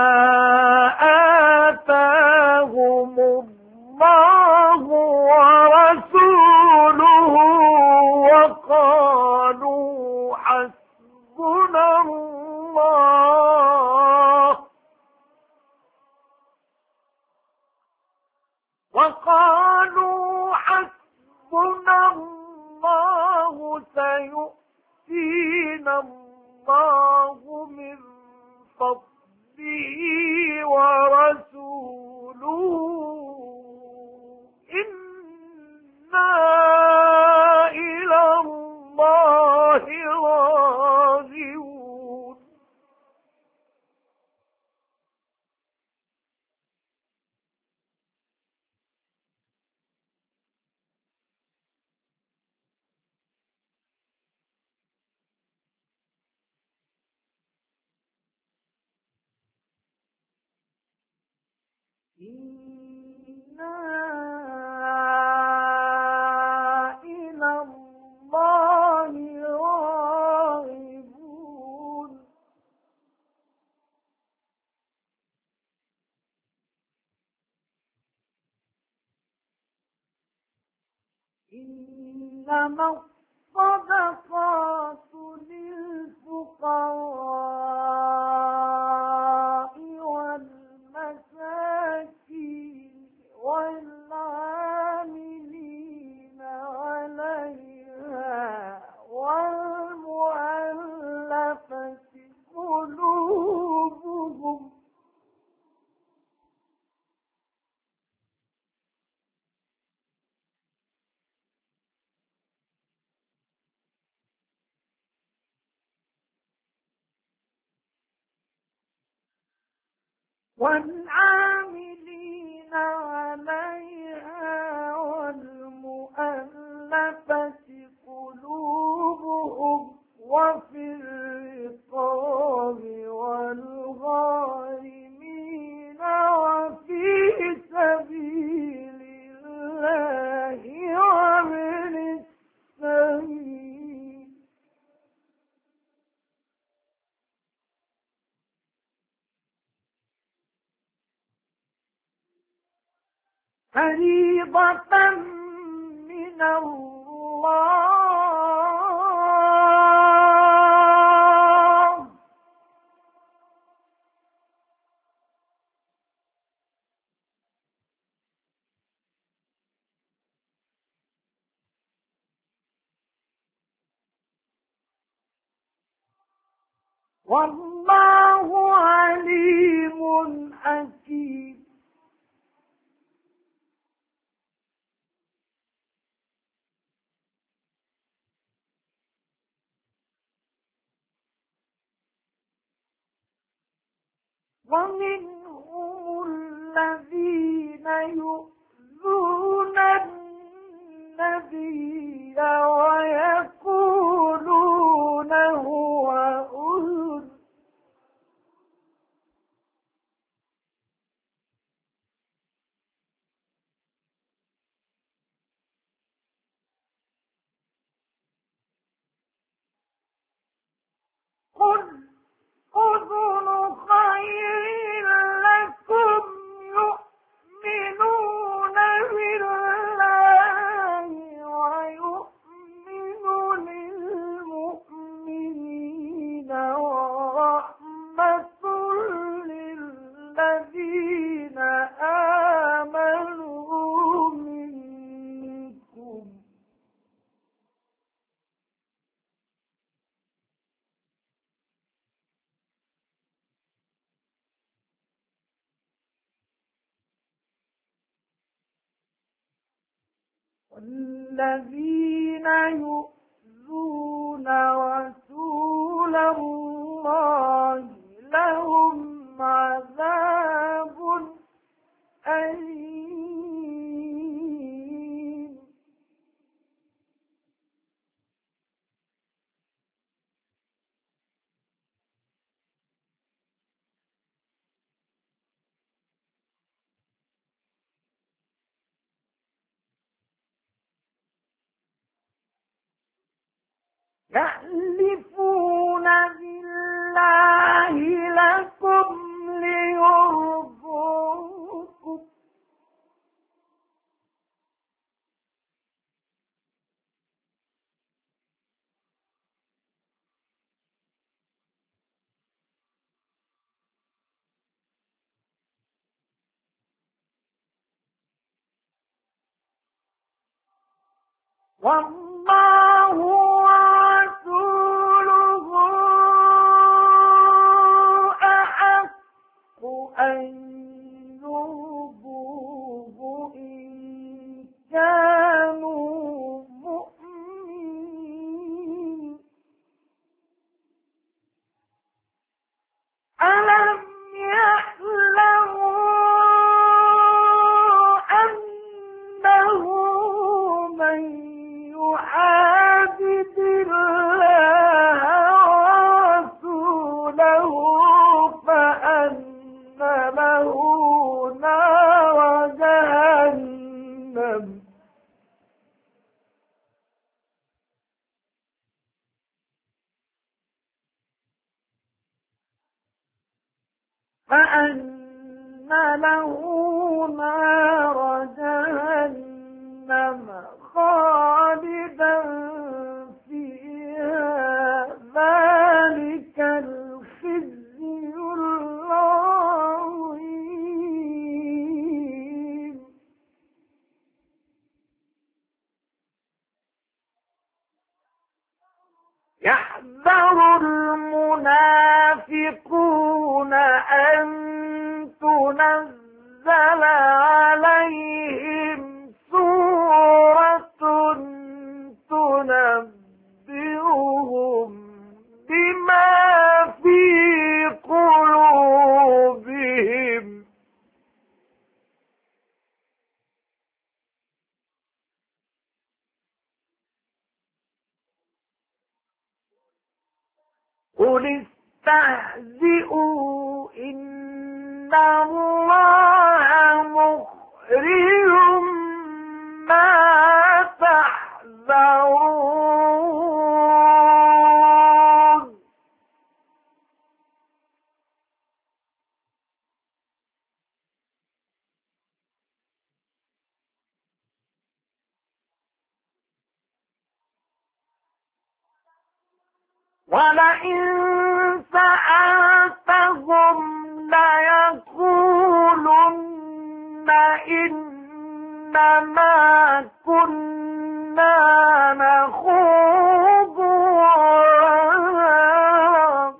آتاهم الله ورسوله وقالوا حسبنا الله سيؤتينا الله من فضله ورسوله إنا إلى الله راغبون. إنا إلى الله راغبون. إنما الصدقات للفقراء والمساكين والعاملين عليها والمؤلفة قلوبهم والعاملين عليها والمؤلفة قلوبهم وفي الرقاب والغارمين وفي سبيل الله وابن السبيل. فريضة من الله. والله عليم حكيم. ومنهم الذين يؤذون النبي ويقولون هو أذن. قل أذن خير لكم يؤمنون بالله ويؤمن للمؤمنين ورحمة للذين آمنوا منكم. والذين يؤذون رسول الله لهم عذاب أليم. يحلفون بالله لكم ليرضوكم والله ورسوله أحق أن يرضوه إن كانوا مؤمنين ألم يعلموا أنه من يحادد الله ورسوله فأن له نار جهنم خالدا فيها ذلك الخزي العظيم يحذر المنافقون أن تنزل عليهم سورة تنبئهم بما في قلوبهم قل استهزئوا إن الله مخرج ما تحذرون ولئن سألتهم ليقولن إنما كنا نخوض ونلعب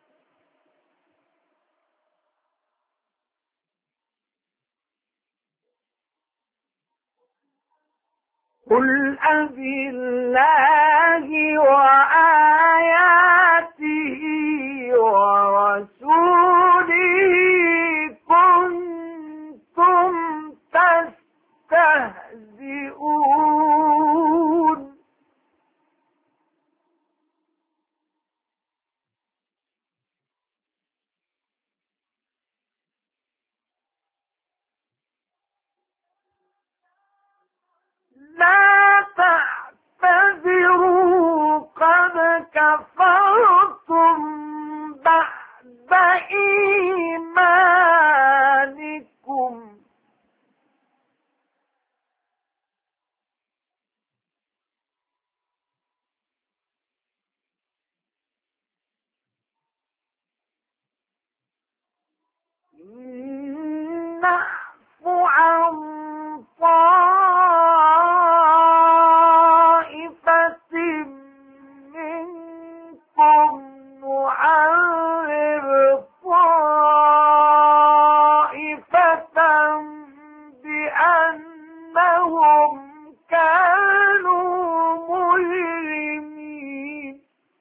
قل أبالله وآياته ورسوله كنتم تستهزئون لا تعتذروا قد كفرتم بعد إيمانكم إن نعف عن طائفة منكم نعذب طائفة بأنهم كانوا مجرمين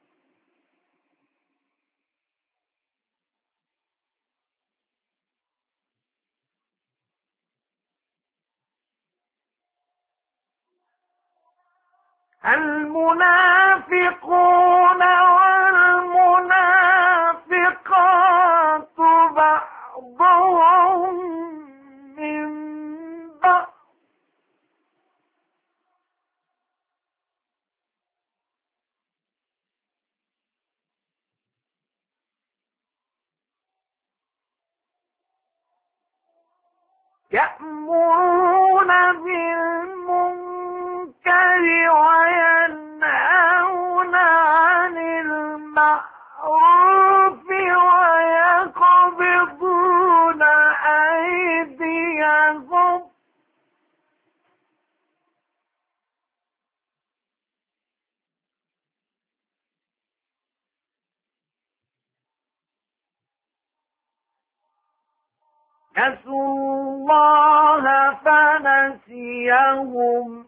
المنافقون والمنافقات بعضهم من بعض يأمرون بالمنكر وينهون عن المعروف ويقبضون أيديهم نسوا الله فنسيهم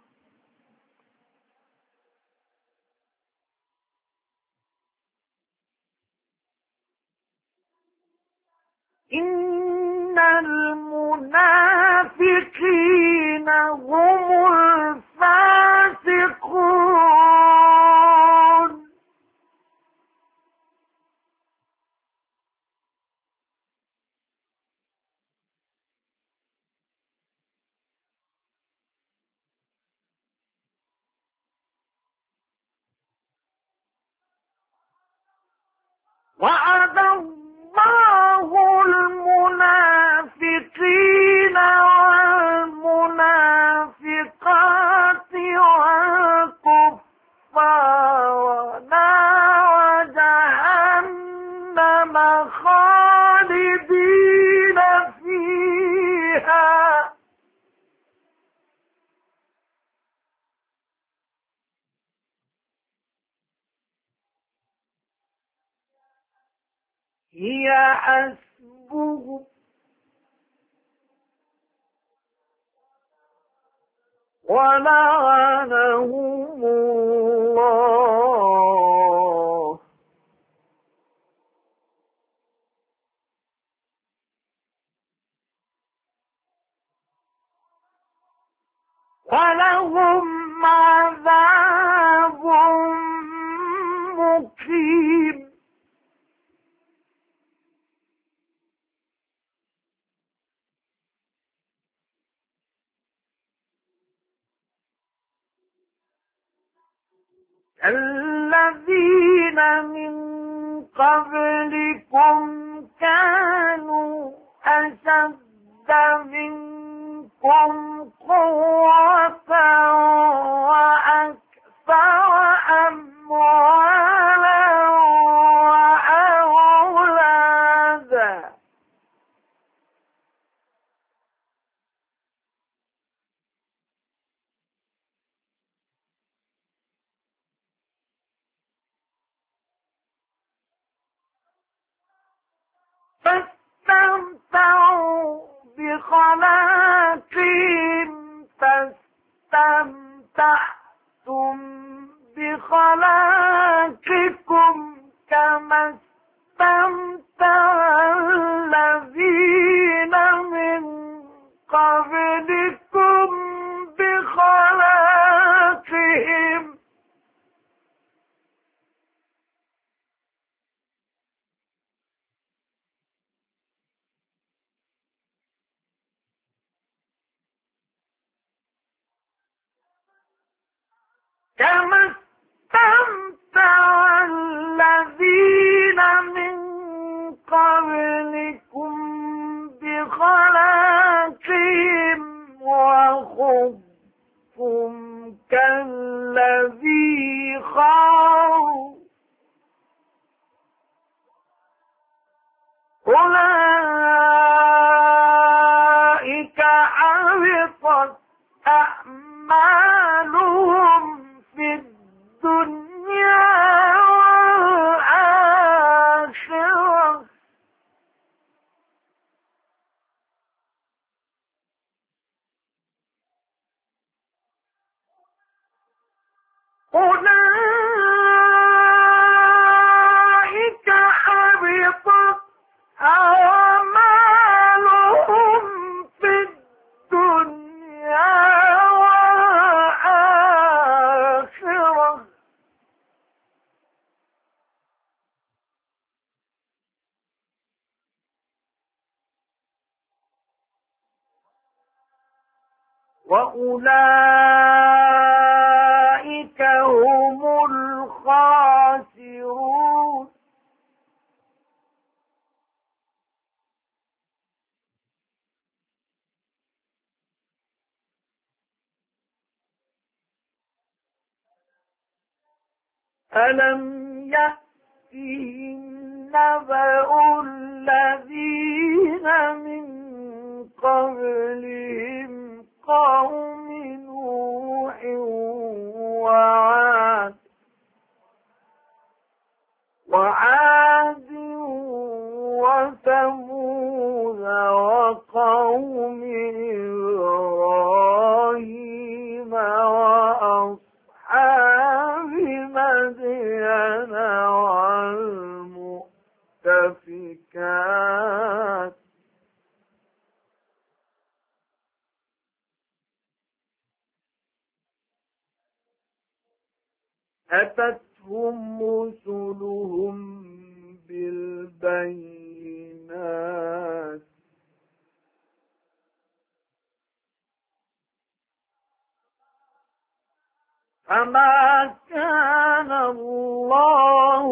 إن المنافقين هم الفاسقون وعد الله المنافقين والمنافقات والكفار نار جهنم خالدين فيها هي حسبهم ولعنهم الله ولهم عذاب مقيم الذين من قبلكم كانوا أشد منكم قوة وأكثر أموالا وأولادا فاستمتعوا بخلاقهم فاستمتعتم بخلاقكم كما استمتع الذين من قبلكم بخلاقهم كما استمتع الذين من قبلكم بخلاقهم وخضتم كالذي خاضوا أولئك حبطت أعمالهم في الدنيا والآخرة أولئك حبطت أعمالهم في الدنيا والآخرة وأولئك هم الخاسرون ألم يأتهم نبأ الذين من قبلهم قوم نوح وعاد وثمود وقوم إبراهيم وأصحاب مدين والمؤتفكات أتتهم رسلهم بالبينات فما كان الله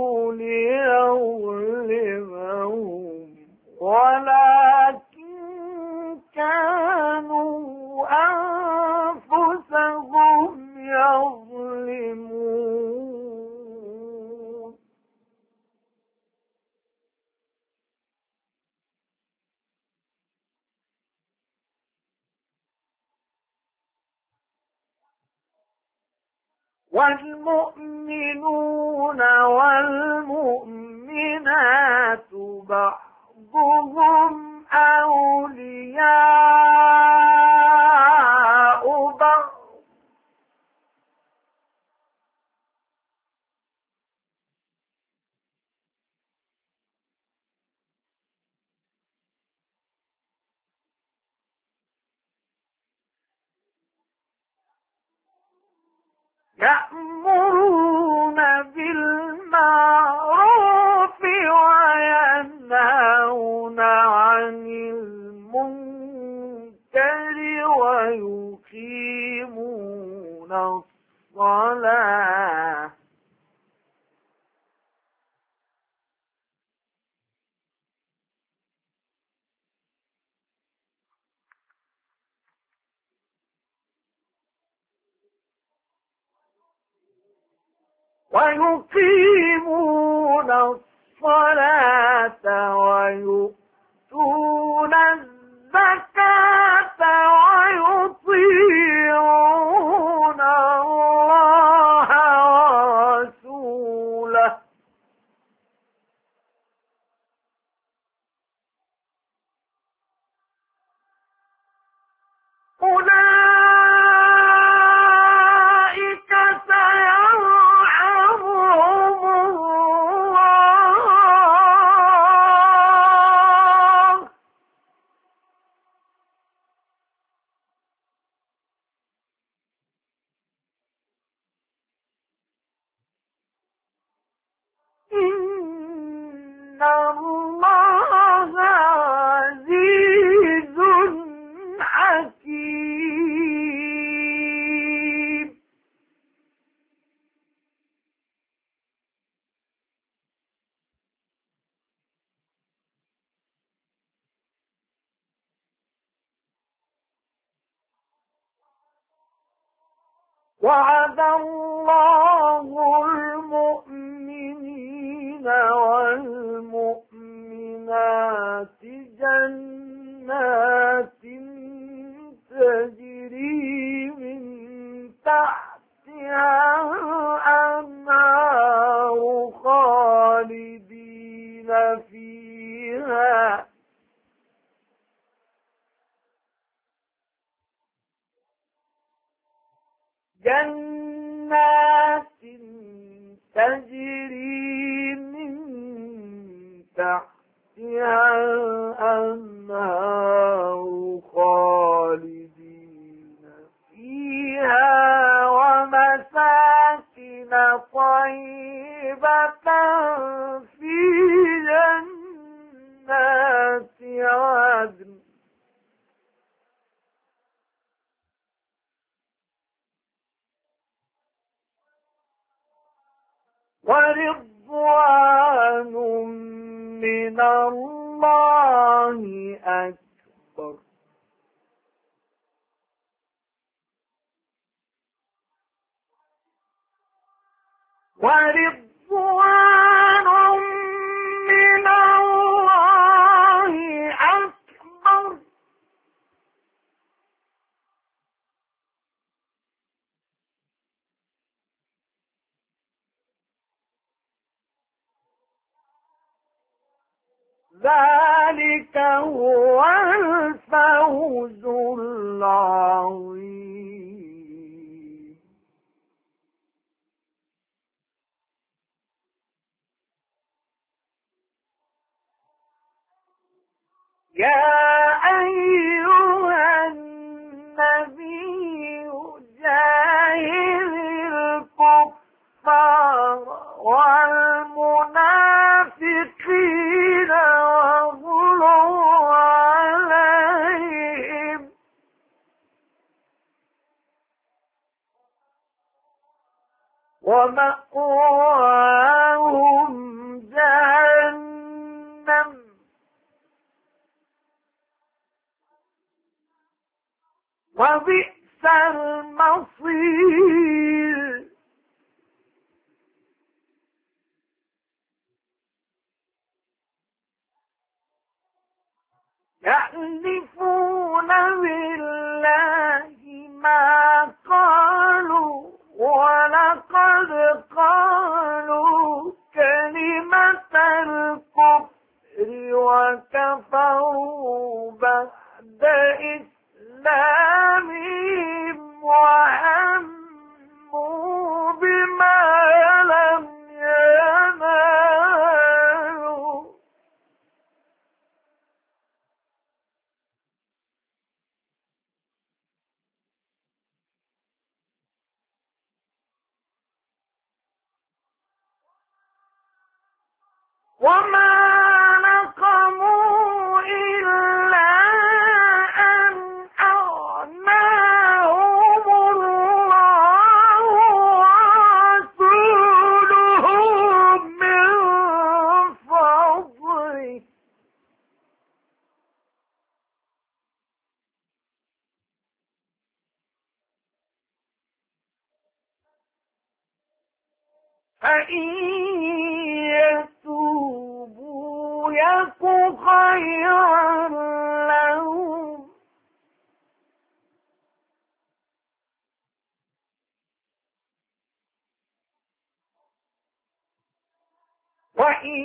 ليظلمهم ولكن كانوا أنفسهم يظلمون والمؤمنون والمؤمنات بعضهم أولياء بعض يأمرون بالمعروف وينهون عن المنكر ويقيمون الصلاة ويؤتون الزكاة ويطيعون الله ورسوله أولئك سيرحمهم الله إن الله عزيز حكيم وعد الله المؤمنين والمؤمنات جنات تجري من تحتها الأنهار خالدين فيها جنات تجري من تحتها الأنهار خالدين فيها ومساكن طيبة في جنات عدن ورضوان من الله أكبر ورضوان من الله أكبر. ذلك هو الفوز العظيم. يا أيها النبي جاهد الكفار والمنافقين واغلظ عليهم ومأواهم جهنم وبئس المصير. يحلفون بالله ما قالوا ولقد قالوا كلمة الكفر وكفروا بعد إسلامهم وهموا بما لم ينالوا وما نقموا إلا أن أغناهم الله ورسوله من فضله فإن يتوبوا يك خيرا لهم وإن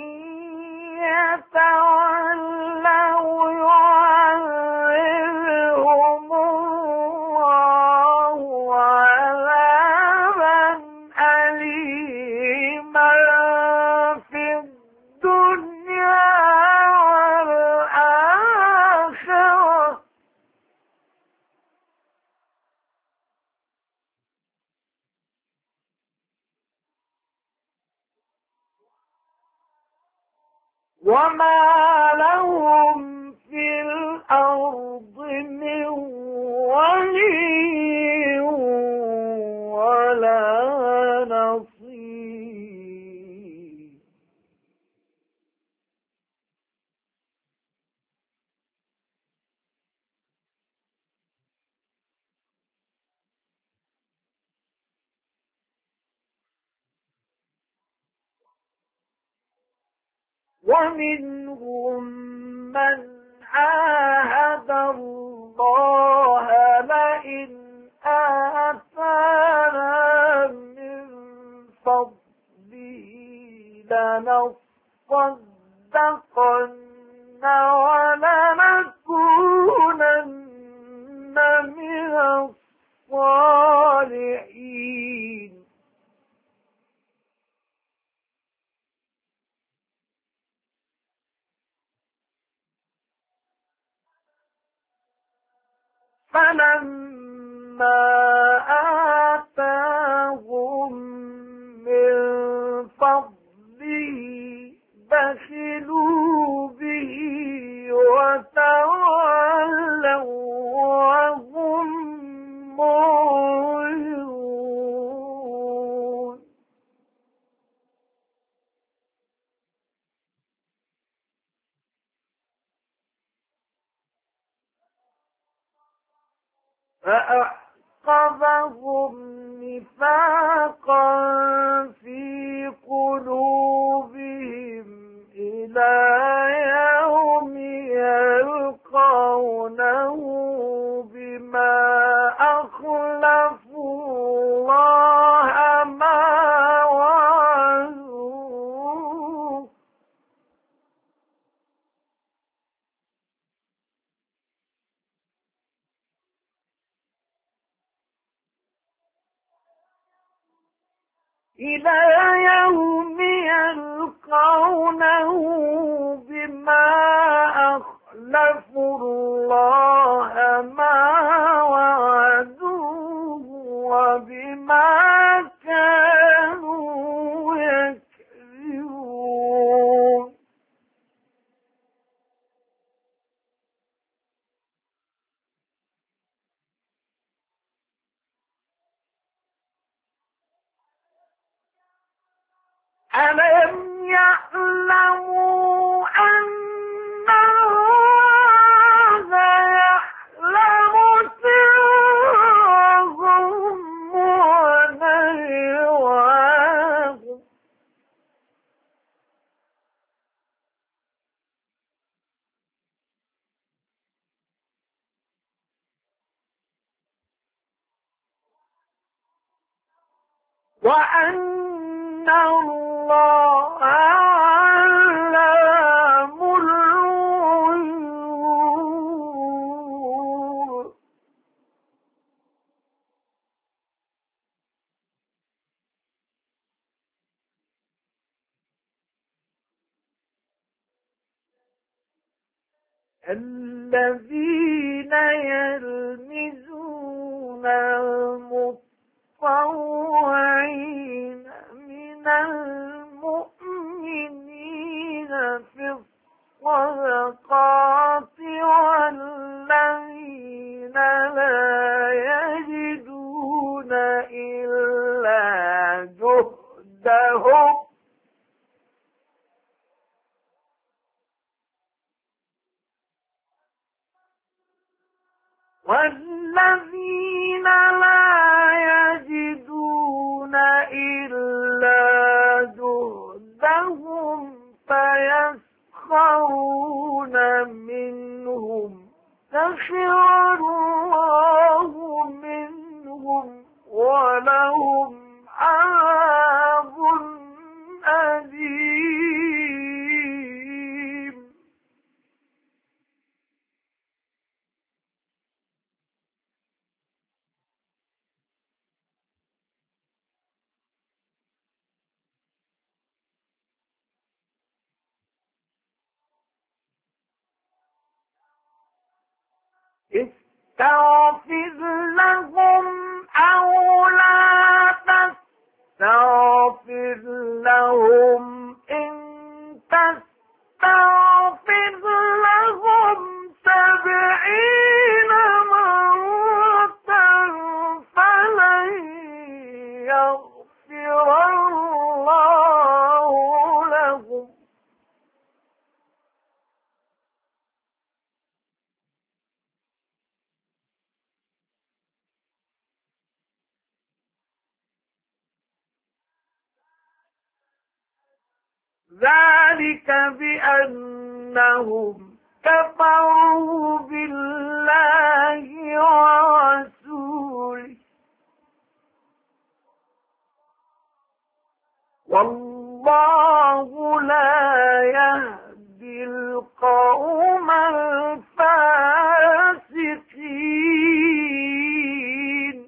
يتولوا يعذبهم الله عذابا أليما في الدنيا والآخرة وما لهم في الأرض من ولي ولا نصير. ومنهم من عاهد الله لئن آتانا من فضله لنصدقن ولنكونن من الصالحين. فلما آتاهم من فضله بخلوا به وتولوا وهم معرضون. فأعقبهم نفاقا في إلى يوم يلقونه بما أخلفوا الله ما وعدوه وبما كانوا يكذبون. ألم يعلموا أن الله يعلم سرهم ونجواهم وأن الله علام الغيوب. الذين يلمزون المطوعين من المؤمنين في الصدقات والذين لا يجدون إلا جهدهم فيسخرون منهم سخر الله منهم ولهم عذاب أليم. استغفر لهم أو لا تستغفر لهم إن تستغفر لهم 70 مرة فلن يغفر الله لهم. ذلك بأنهم كفروا بالله ورسوله والله لا يهدي القوم الفاسقين.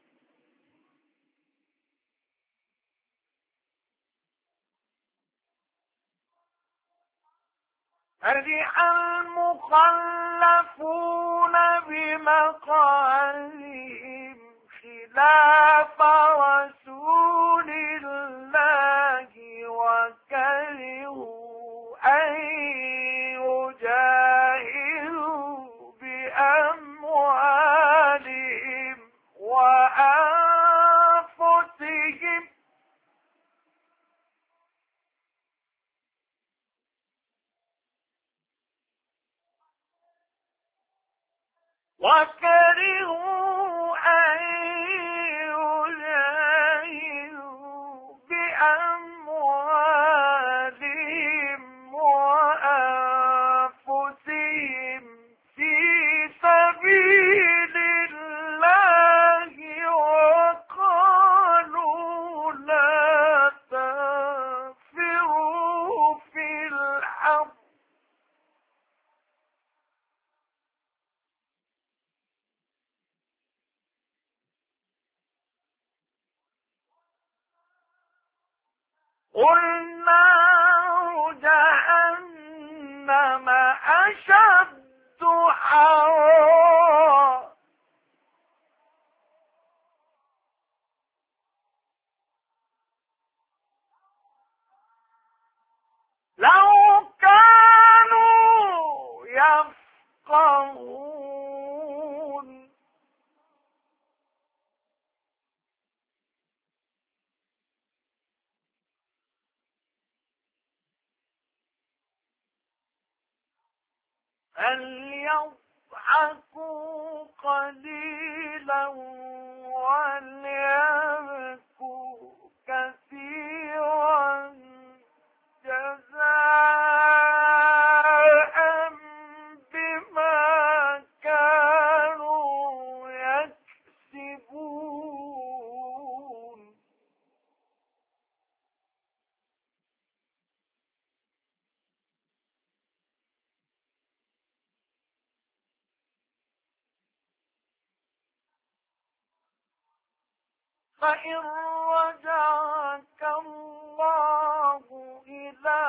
فرح المخلفون بمقالهم خلاف رسول الله وكرهوا أن يجاهدوا بأموالهم وأنفسهم وكرهوا أن يجاهدوا بأموالهم وأنفسهم في سبيل الله وقالوا لا تنفروا في الحرب قُلْ نَارُ جَهَنَّمَ أَشَدُّ حَرًّا لَوْ كَانُوا يَفْقَهُونَ فَلْيَضْحَكُوا قَلِيلًا وَلْيَبْكُوا كَثِيرًا جَزَاءً بِمَا كَانُوا يَكْسِبُونَ فَإِن رَّجَعَكَ اللَّهُ إِلَىٰ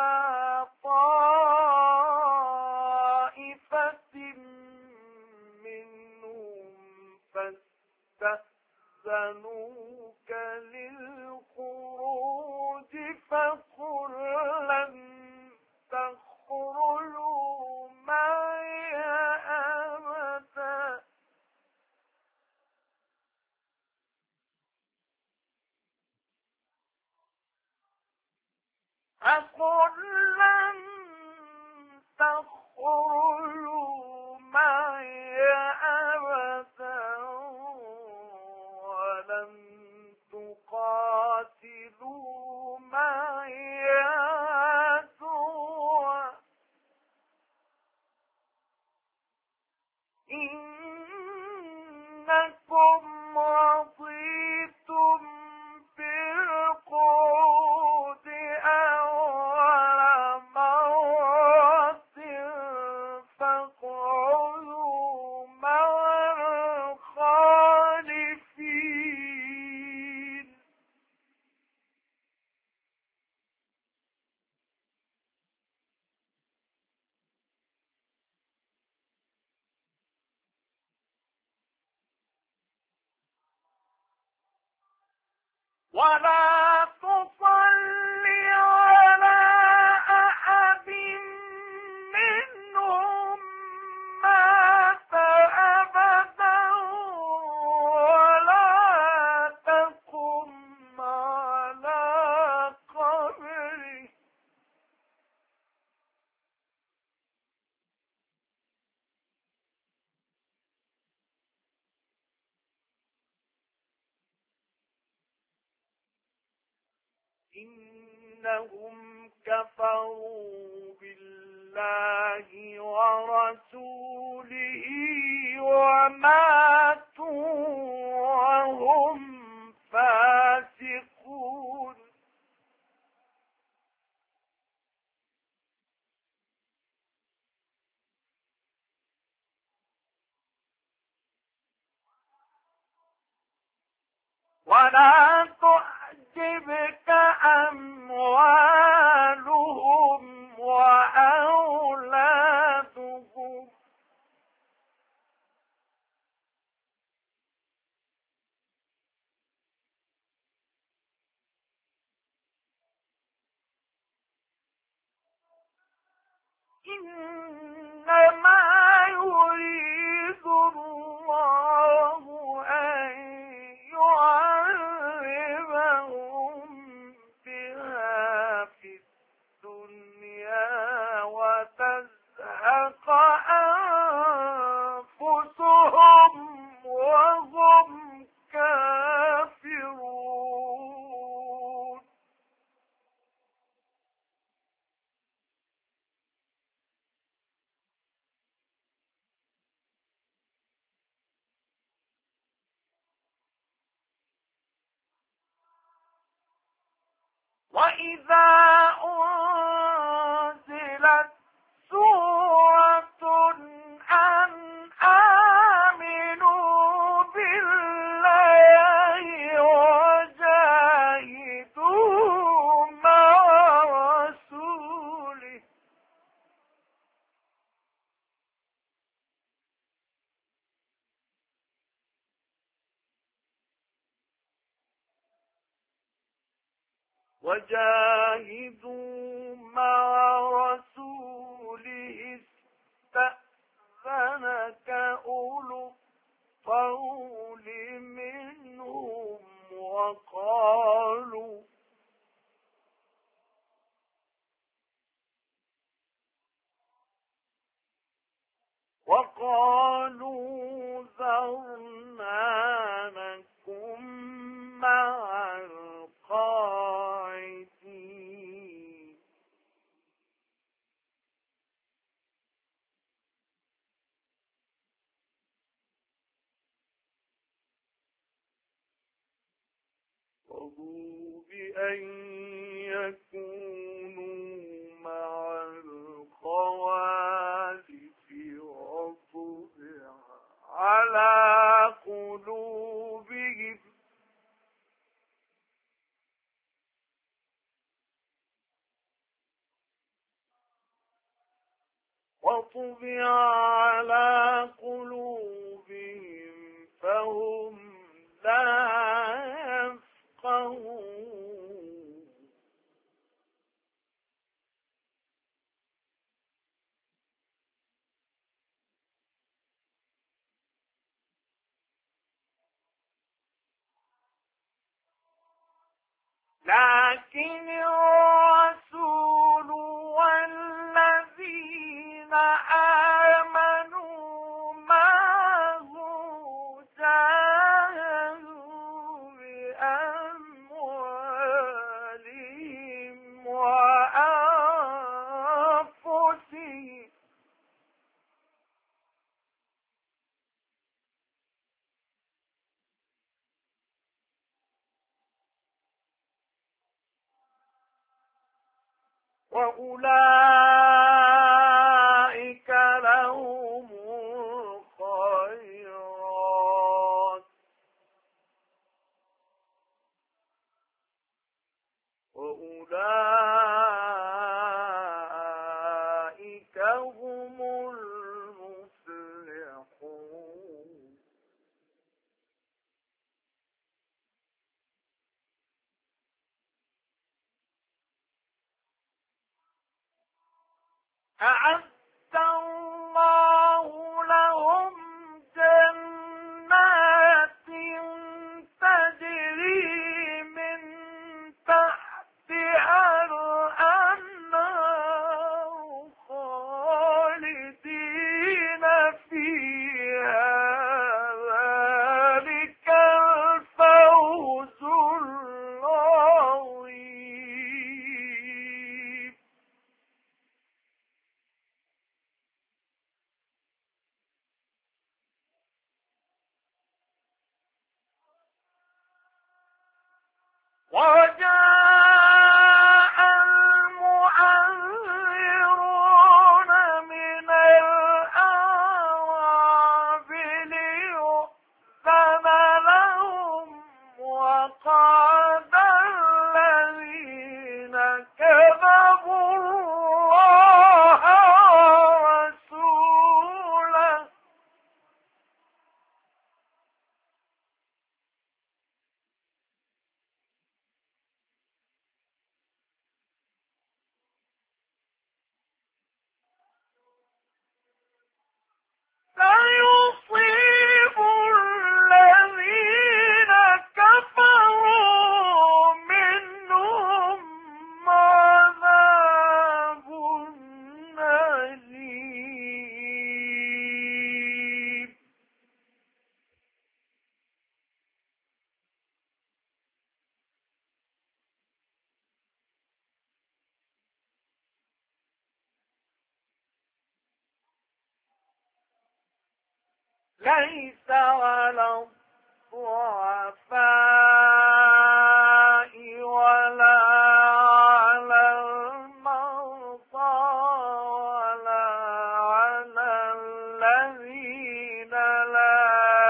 طَائِفَةٍ مِّنْهُمْ فَاسْتَأْذَنُوكَ لِلْخُرُوجِ فَقُل لَّن تَخْرُجُوا مَعِيَ أَبَدًا فَقُل لَّن تَخْرُجُوا مَعِيَ أَبَدًا وَلَن تُقَاتِلُوا مَعِيَ عَدُوًّا إِنَّكُمْ رَضِيتُم بِالْقُعُودِ أَوَّلَ مَرَّةٍ فَاقْعُدُوا مَعَ الْخَالِفِينَ وَلَا تُصَلِّ عَلَىٰ أَحَدٍ مِّنْهُم مَّاتَ أَبَدًا وَلَا تَقُمْ عَلَىٰ قَبْرِهِ إِنَّهُمْ كَفَرُوا بِاللَّهِ وَرَسُولِهِ وَمَاتُوا وَهُمْ فَاسِقُونَ وَلَا تُعْجِبْكَ أَمْوَالُهُمْ وَأَوْلَادُهُمْ إِنَّمَا يُرِيدُ اللَّهُ أَن يُعَذِّبَهُم بِهَا فِي الدُّنْيَا وَتَزْهَقَ أَنفُسُهُمْ وَهُمْ كَافِرُونَ وَإِذَا أُنزِلَتْ سُورَةٌ أَنْ آمِنُوا بِاللَّهِ وَجَاهِدُوا مَعَ وجاهدوا مع رسوله استأذنك أولو الطول منهم وقالوا ذرنا نكن مع القاعدين رضوا بأن يكونوا مع الخوالف وطبع على قلوبهم فهم لا يفقهون لكن الرسول والذين آمنوا معه جاهدوا بأموالهم وأنفسهم وأولئك لهم الخيرات وأولئك هم المفلحون أعد الله لهم جنات تجري من تحتها الأنهار خالدين فيها ذلك الفوز العظيم وجاء المعذرون من الأعراب ليؤذن لهم وقال الذين كذبوا الله ورسوله سيصيب الذين كفروا منهم عذاب أليم ليس على الضعفاء ولا على المرضى ولا على الذين لا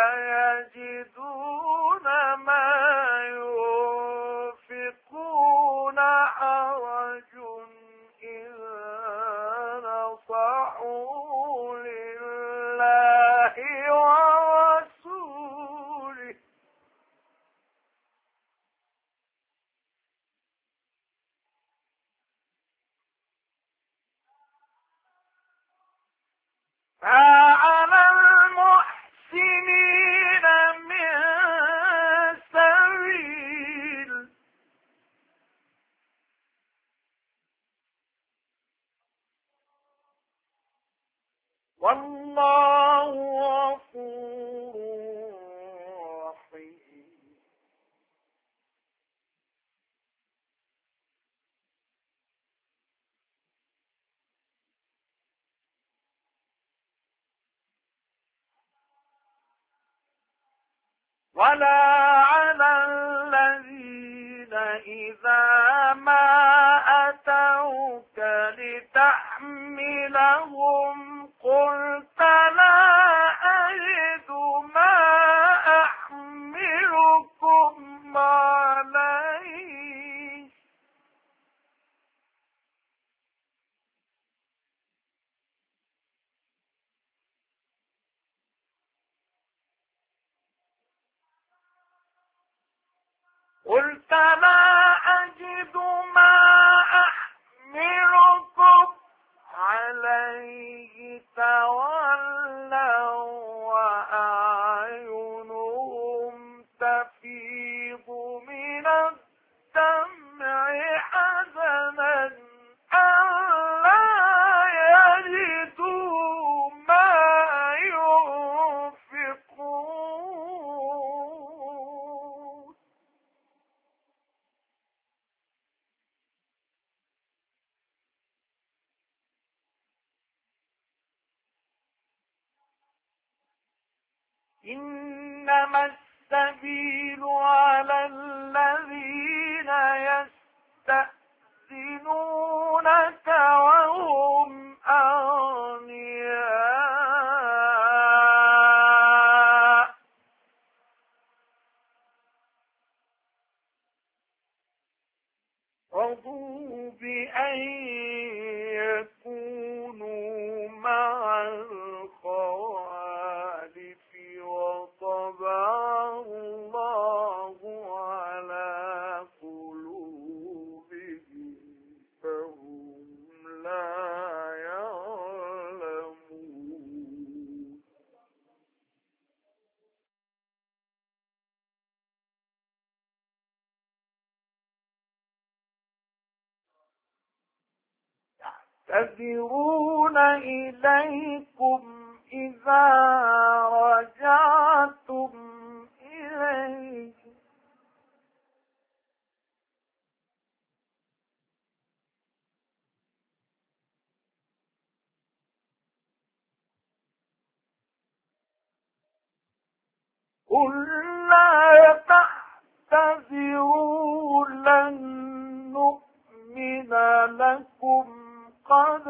يجدون ما ينفقون حرج إذا نصحوا لله ورسوله ولا على الذين إذا ما أتوك لتحملهم قلت لا أجد ما أحملكم عليه قلت لا أجد ما أحملكم عليه تولوا وأعينهم تفيض من الدمع حزنا ألا يجدوا ما ينفقون إنما السبيل على الذين يستأذنونك وهم أغنياء رضوا بأن يكونوا مع الخوالف وطبع الله على قلوبهم فهم لا يعلمون يعتذرون إليكم إذا رجعتم إليه قل لا تعتذروا لن نؤمن لكم قد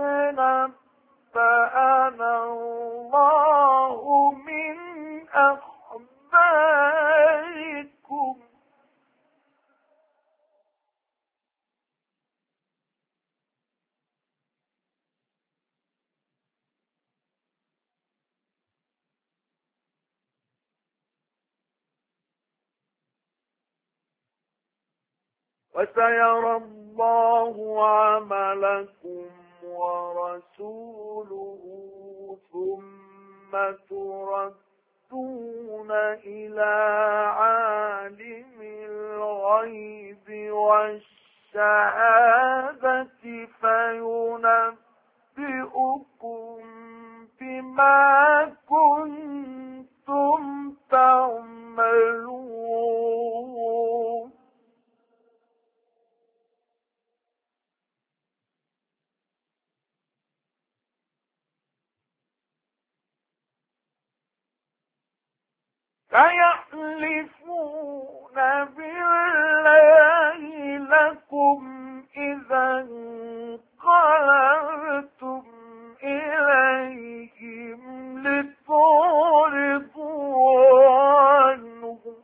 نبأنا الله من أخباركم وسيرى الله عملكم ورسوله ثم تردون إلى عالم الغيب والشهادة فينبئكم بما كنتم تعملون فيحلفون بالله لكم إذا انقلبتم إليهم لتعرضوا عنهم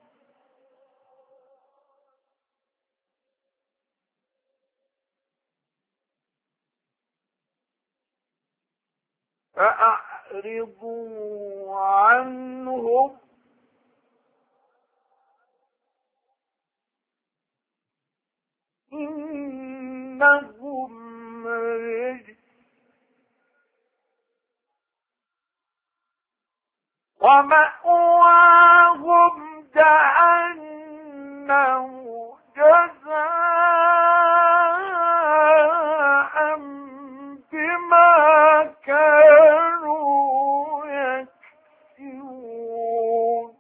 فأعرضوا عنهم إنهم رجس ومأواهم جهنم جزاء بما كانوا يكسبون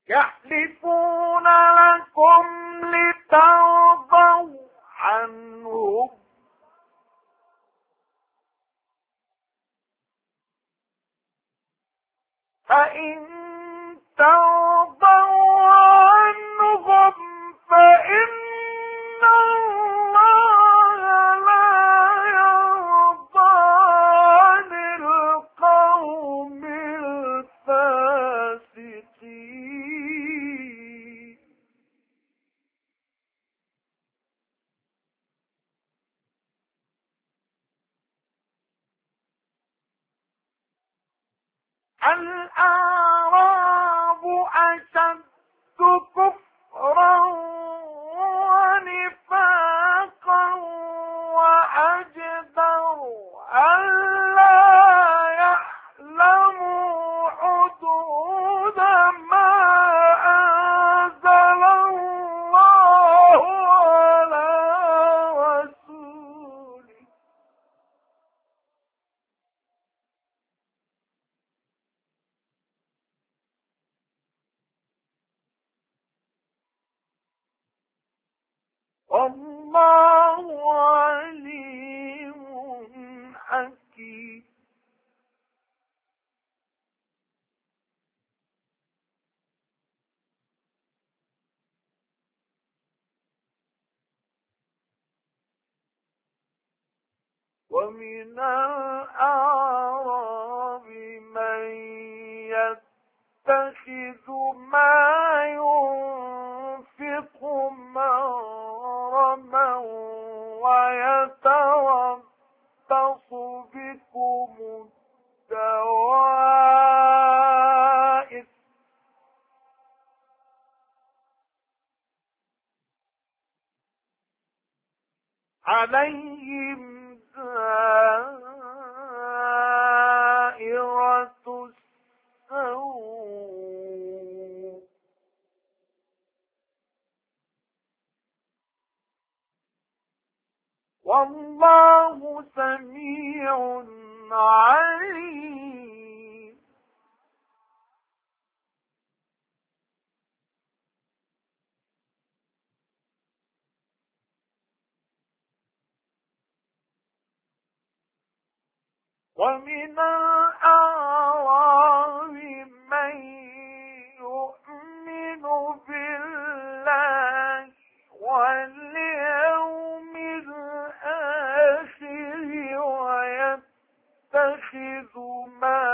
يحلفون لكم لترضوا عنهم فإن ترضوا عنهم فإن الله لا يرضى عن القوم الفاسقين. الأعراب أشد كفرا ونفاقا وأجدر ألا يعلموا حدود ما أنزل الله على رسوله. والله عليم حكيم. ومن الأعراب من يتخذ ما ينفق مغرما ويتربص بكم الدوائر عليهم دائرة السوء والله سميع عليم. ومن الأعراب من يؤمن بالله واليوم الآخر ويتخذ ما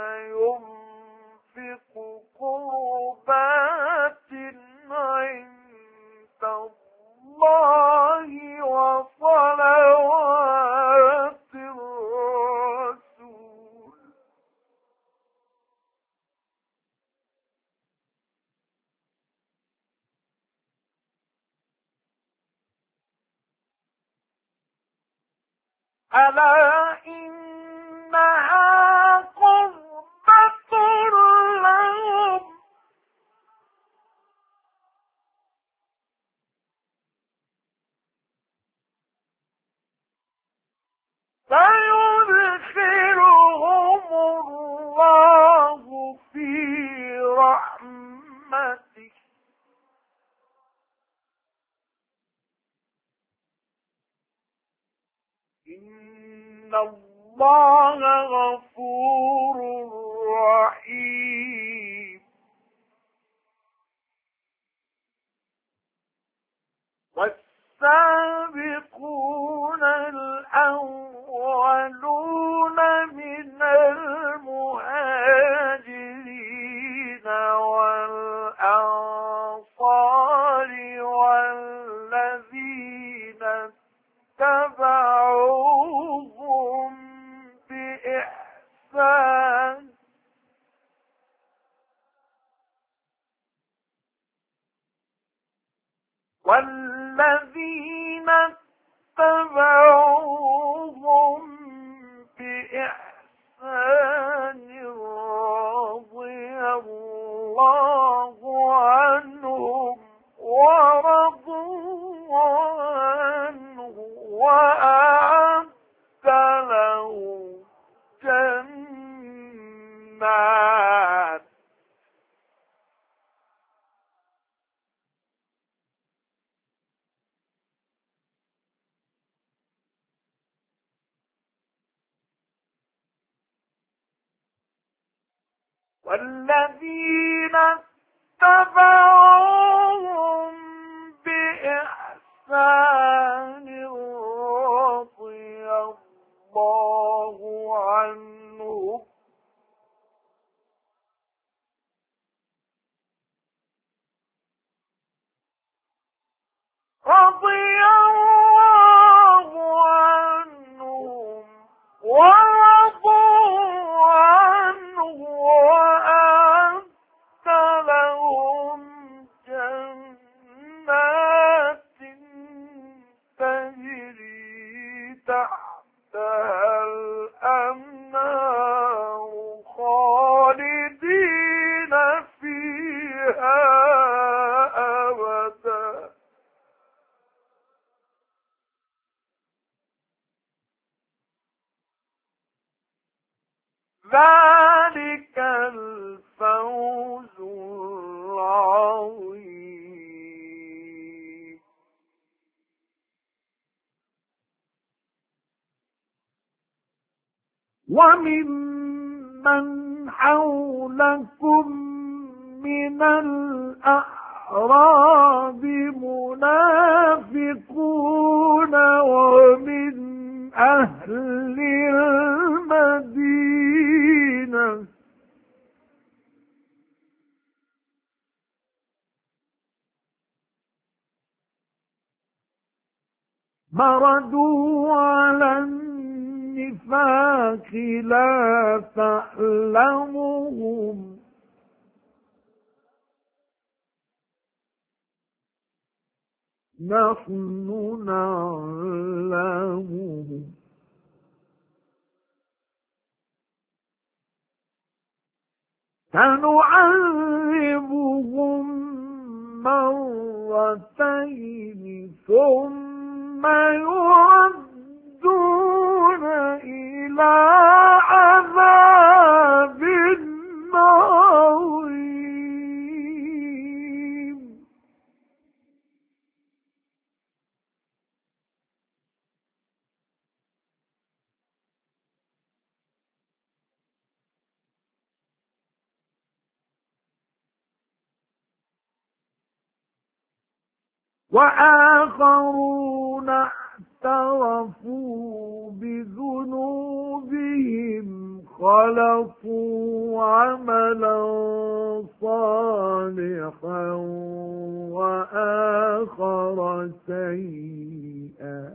ينفق قربات عند الله وصلوات الرسول. ألا إنها قربة لهم سيدخلهم الله في رحمته إن الله غفور رحيم. والسابقون الأولون من المهاجرين والأنصار والذين اتبعوهم بإحسان والذين والذين اتبعوهم بإحسان رضي الله عنهم ورضوا عنه وأعد لهم جنات تجري تحتها الأنهار خالدين فيها أبدا ذلك الفوز العظيم. وممن حولكم من الأعراب منافقون ومن أهل المدينة مردوا على النفاق لا تعلمهم نحن نعلمهم سنعذبهم مرتين ثم يردون إلى عذاب عظيم. وآخرون اعترفوا بذنوبهم خلقوا عملا صالحا وآخر سيئا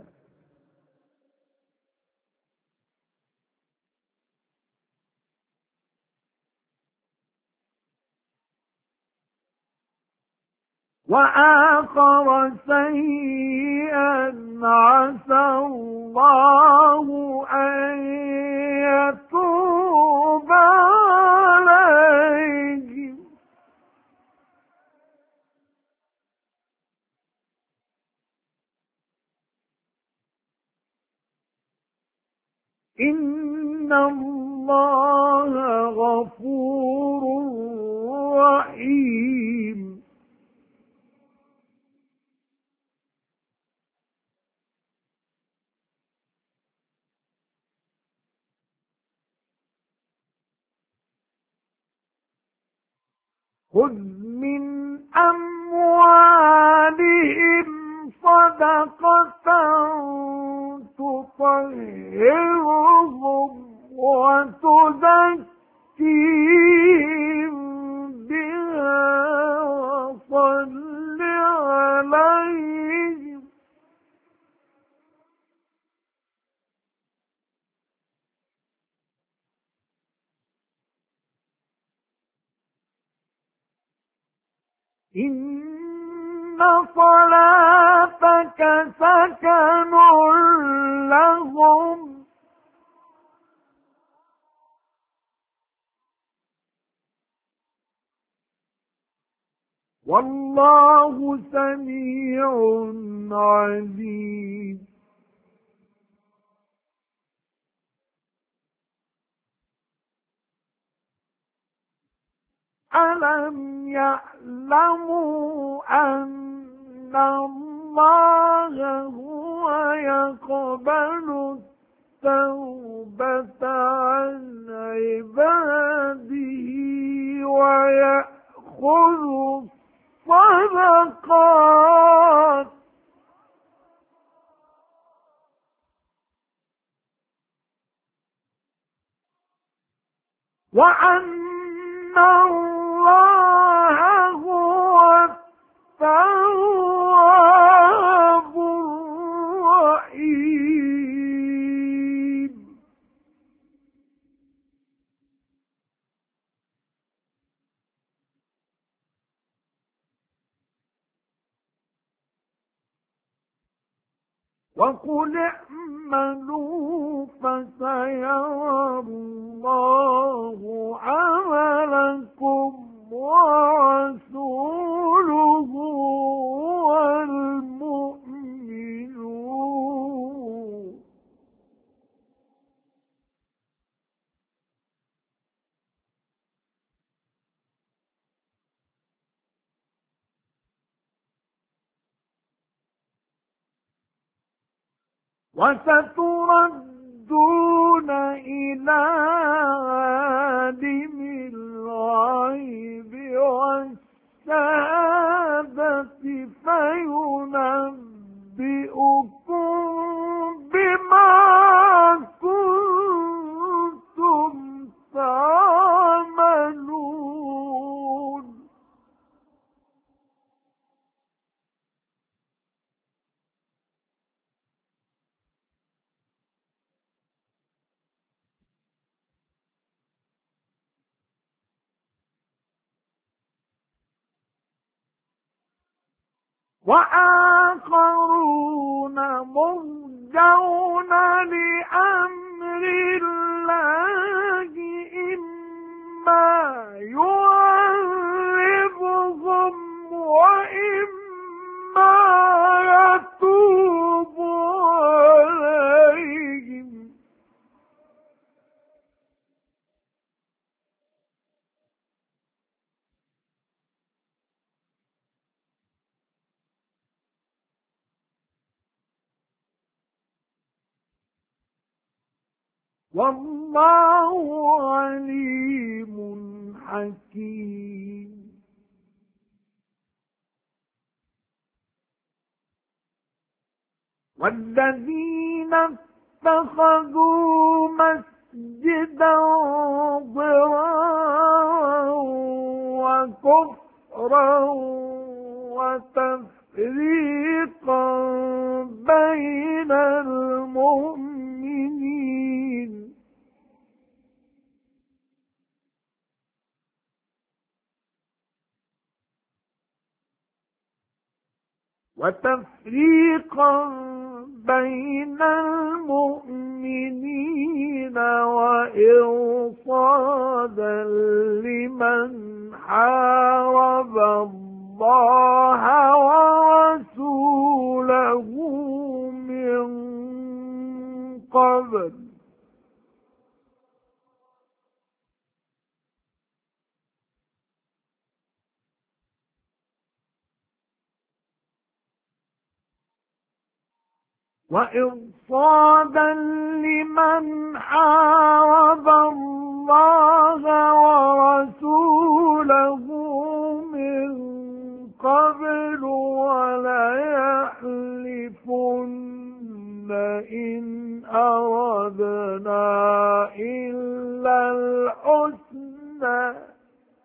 عسى الله أن يتوب عليهم إن الله غفور رحيم. خذ من أموالهم صدقة تطهرهم وتزكيهم بها وصل عليهم إن صلاتك سكن لهم والله سميع عليم. ألم يعلموا أن الله هو يقبل التوبة عن عباده ويأخذ الصدقات وأن الله هو التواب الرحيم. وقل اعملوا فسيرى الله عملكم ورسوله والمؤمنون. وستردون إلى عالم الغيب والشهادة فينبئكم بما كنتم تعملون. وآخرون مرجون لأمر الله إما يعذبهم وإما يتوب عليهم. والله عليم حكيم. والذين اتخذوا مسجدا ضرارا وكفرا وتفريقا بين المؤمنين وإرصادا لمن حارب الله ورسوله من قبل وإرصادا لمن حارب الله ورسوله من قبل وليحلفن إن أردنا إلا الحسنى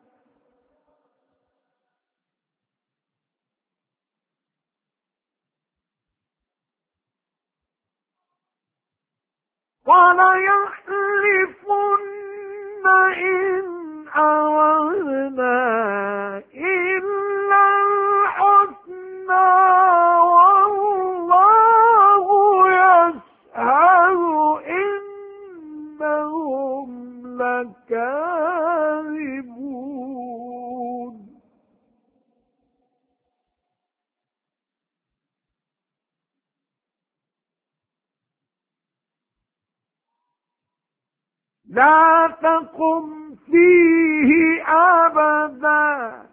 إن أردنا إلا الحسنى والله يشهد إنهم لكاذبون. لا تقم فيه أبدا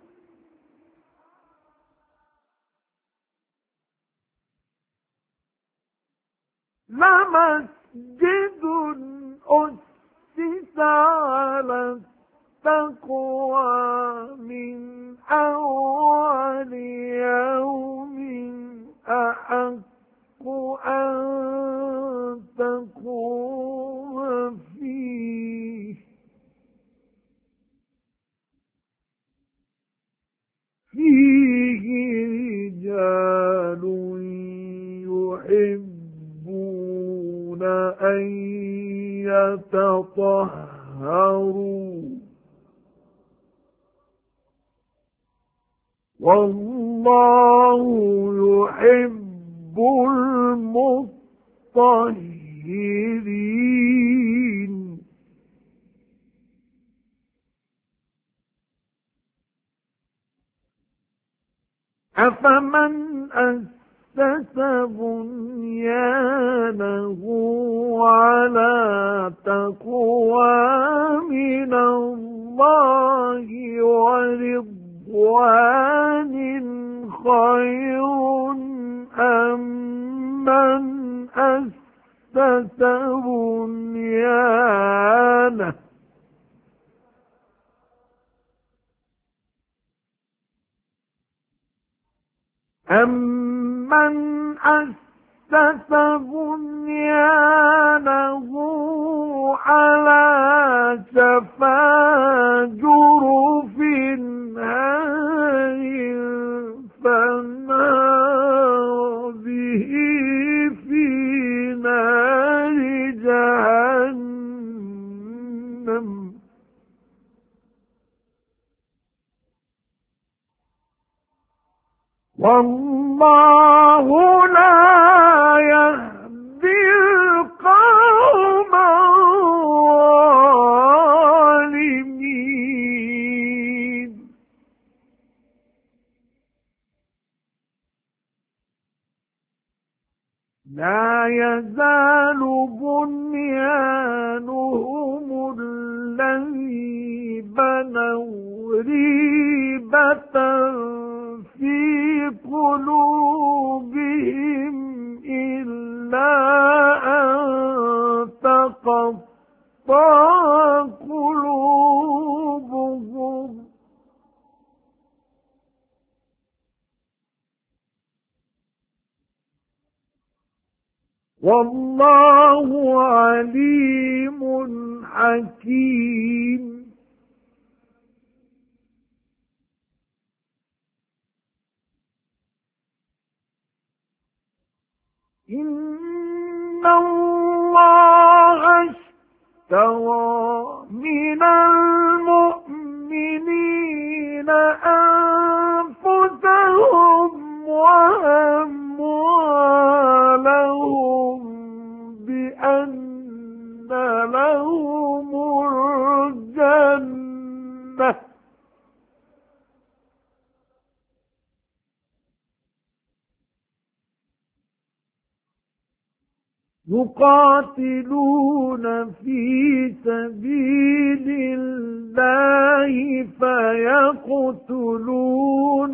لمسجد أسس على التقوى التقوى من أول يوم أحق أن تقوم فيه رجال يحبون أن يتطهروا والله يحب المطهرين أفمن أسس بنيانه على تقوى من الله ورضوان خير أم من أسس بنيانه أمن أسس بنيانه على شفا جرف هار فانهار به في نار جهنم والله لا يهدي القوم الظالمين لا يزال بنيانهم الذي بنوا ريبة في قلوبهم إلا أن تقطع قلوبهم والله عليم حكيم إن الله اشترى من المؤمنين أنفسهم وأموالهم بأن لهم الجنة يقاتلون في سبيل الله فيقتلون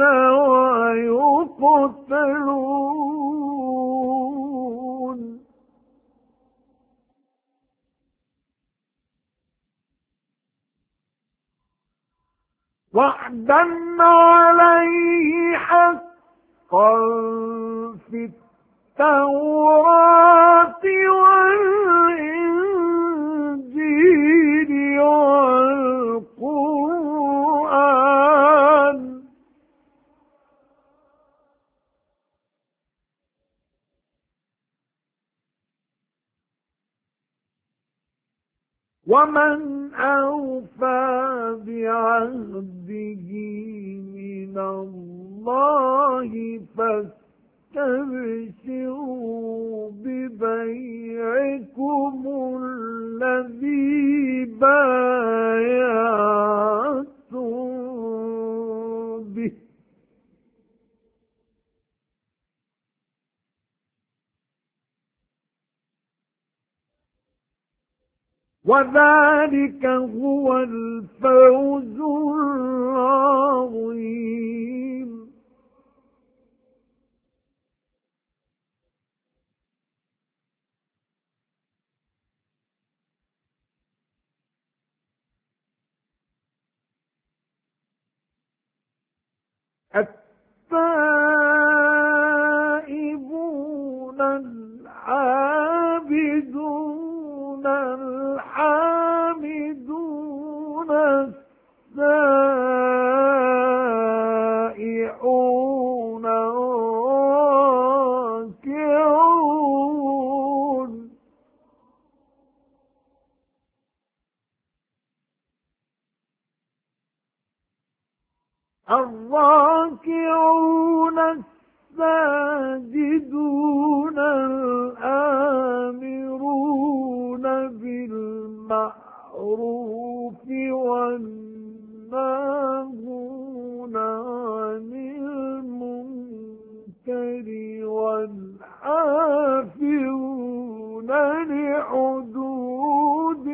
ويقتلون وعدا عليه حقا في التوراة والإنجيل والقرآن ومن أوفى بعهده من الله فاستبشروا ببيعكم الذي بايعتم به وذلك هو الفوز العظيم التائبون العابدون الحامدون السائحون الراكعون الساجدون الآمرون بالمعروف والناهون عن المنكر والحافظون لحدود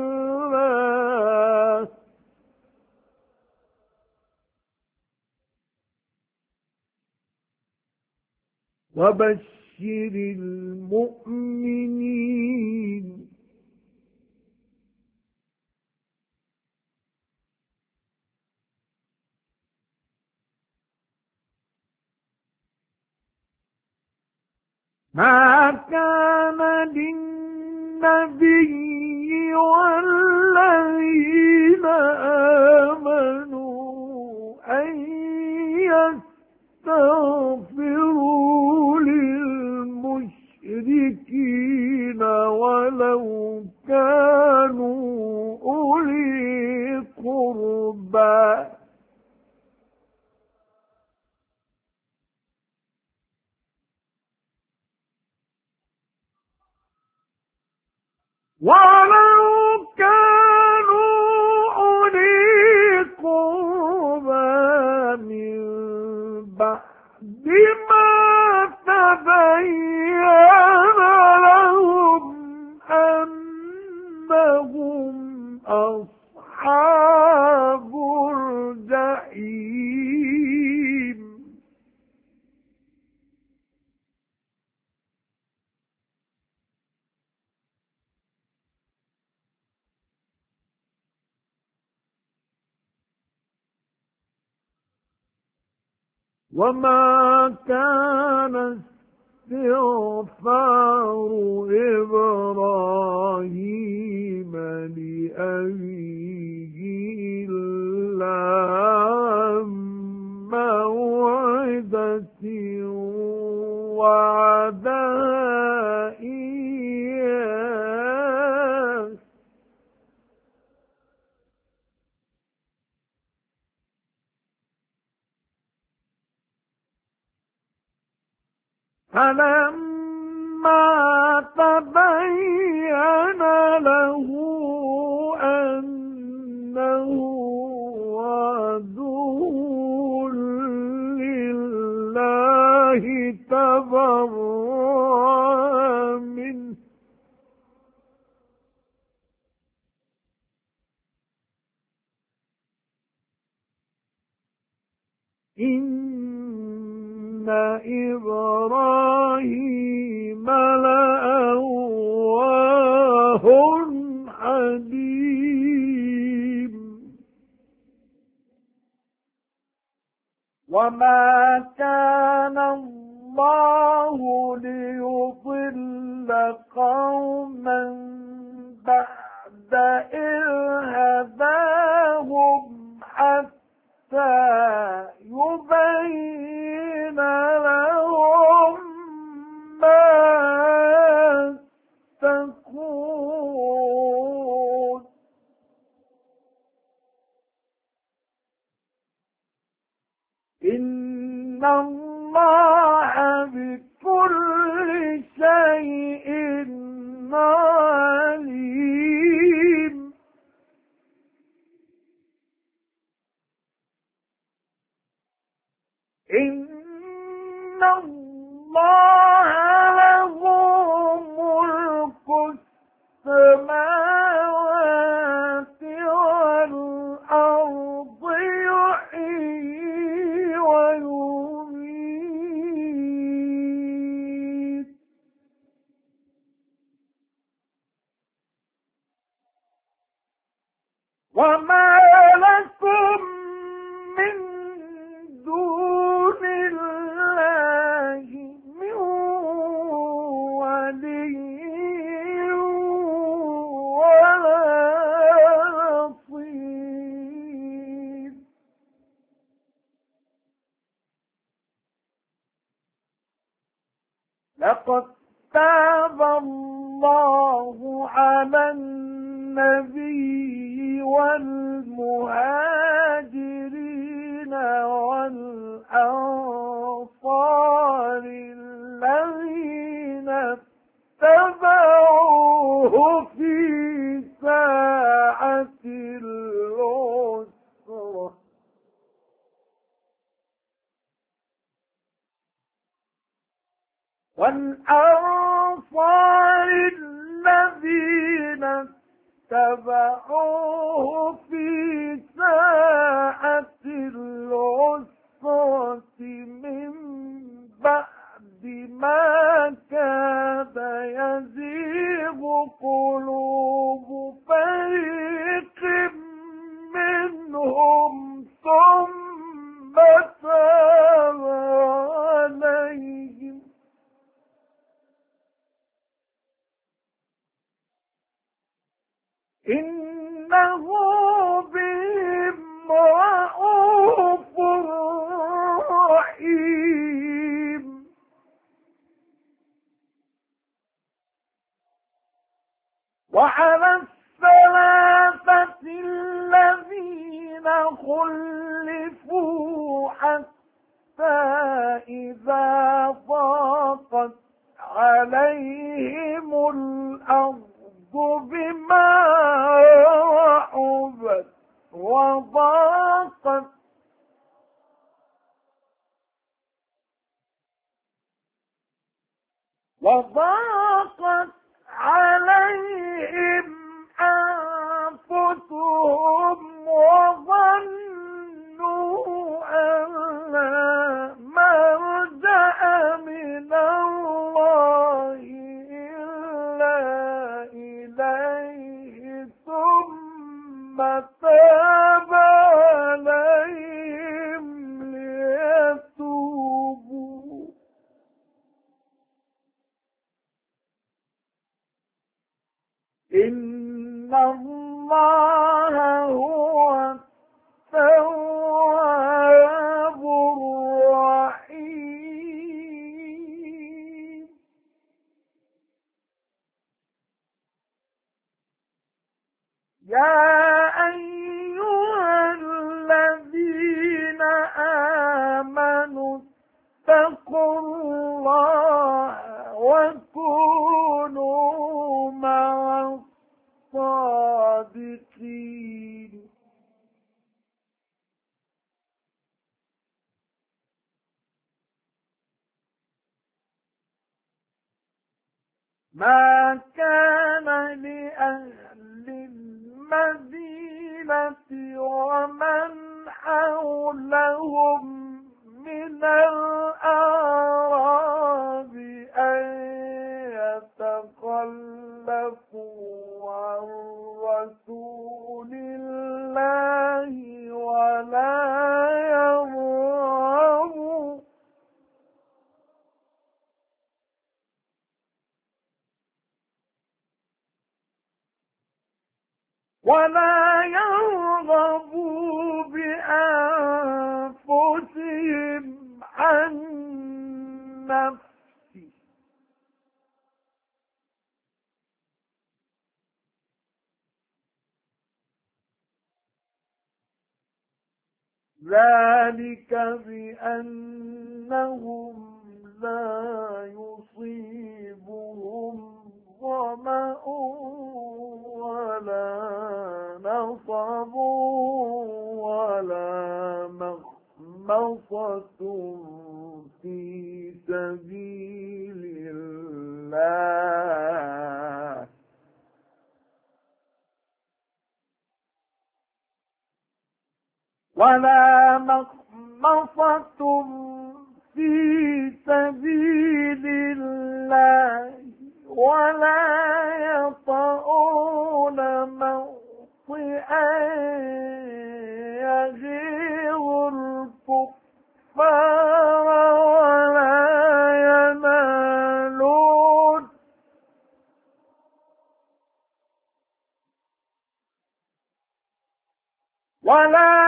الله وبشر المؤمنين ما كان للنبي والذين آمنوا أن يستغفروا للمشركين ولو كانوا أولي قربى من بعد ما تبين لهم أنهم أصحاب الجحيم وما كان استغفار إبراهيم لأبيه إلا عن موعدة وعدها إياه فلما تبين له أنه عدو لله تبرأ منه إن إبراهيم لأواه حليم وما كان الله ليضل قوما بعد إذ هداهم حتى يبين لهم ما يتقون إن الله بكل شيء عليم إن الله له ملك السماوات والأرض يحيي ويميت وما لكم من دون تاب الله على النبي والمهاجرين والأنصار الذين اتبعوه في ساعة العسرة والأنصار الذين اتبعوه في ساعة العسرة من بعد ما كاد يزيغ قلوب فريق منهم ثم تاب عليهم إنه بهم رءوف رحيم وعلى الثلاثة الذين خلفوا حتى إذا ضاقت عليهم الأرض بما رحبت وضاقت عليهم أنفسهم وظنوا أن لا ملجأ من الله إلا إليه ثم تاب عليهم ليتوبوا إن الله هو التواب الرحيم يا أيها الذين آمنوا اتقوا الله وكونوا مع الصادقين ما كان لأهل المدينة ومن حولهم من الأعراب أن يتخلفوا عن رسول الله ولا يرغبوا بأنفسهم عن نفسه ذلك بأنهم لا يصيبهم ظمأ ولا نصب ولا مخمصة في سبيل الله ولا مخمصة في سبيل الله ولا يطؤون موطئا يغيظ الكفار ولا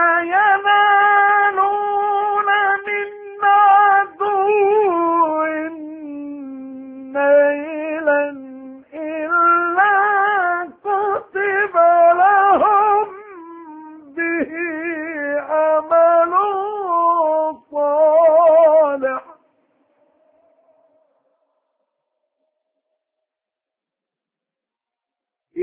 ينالون من عدو نيلا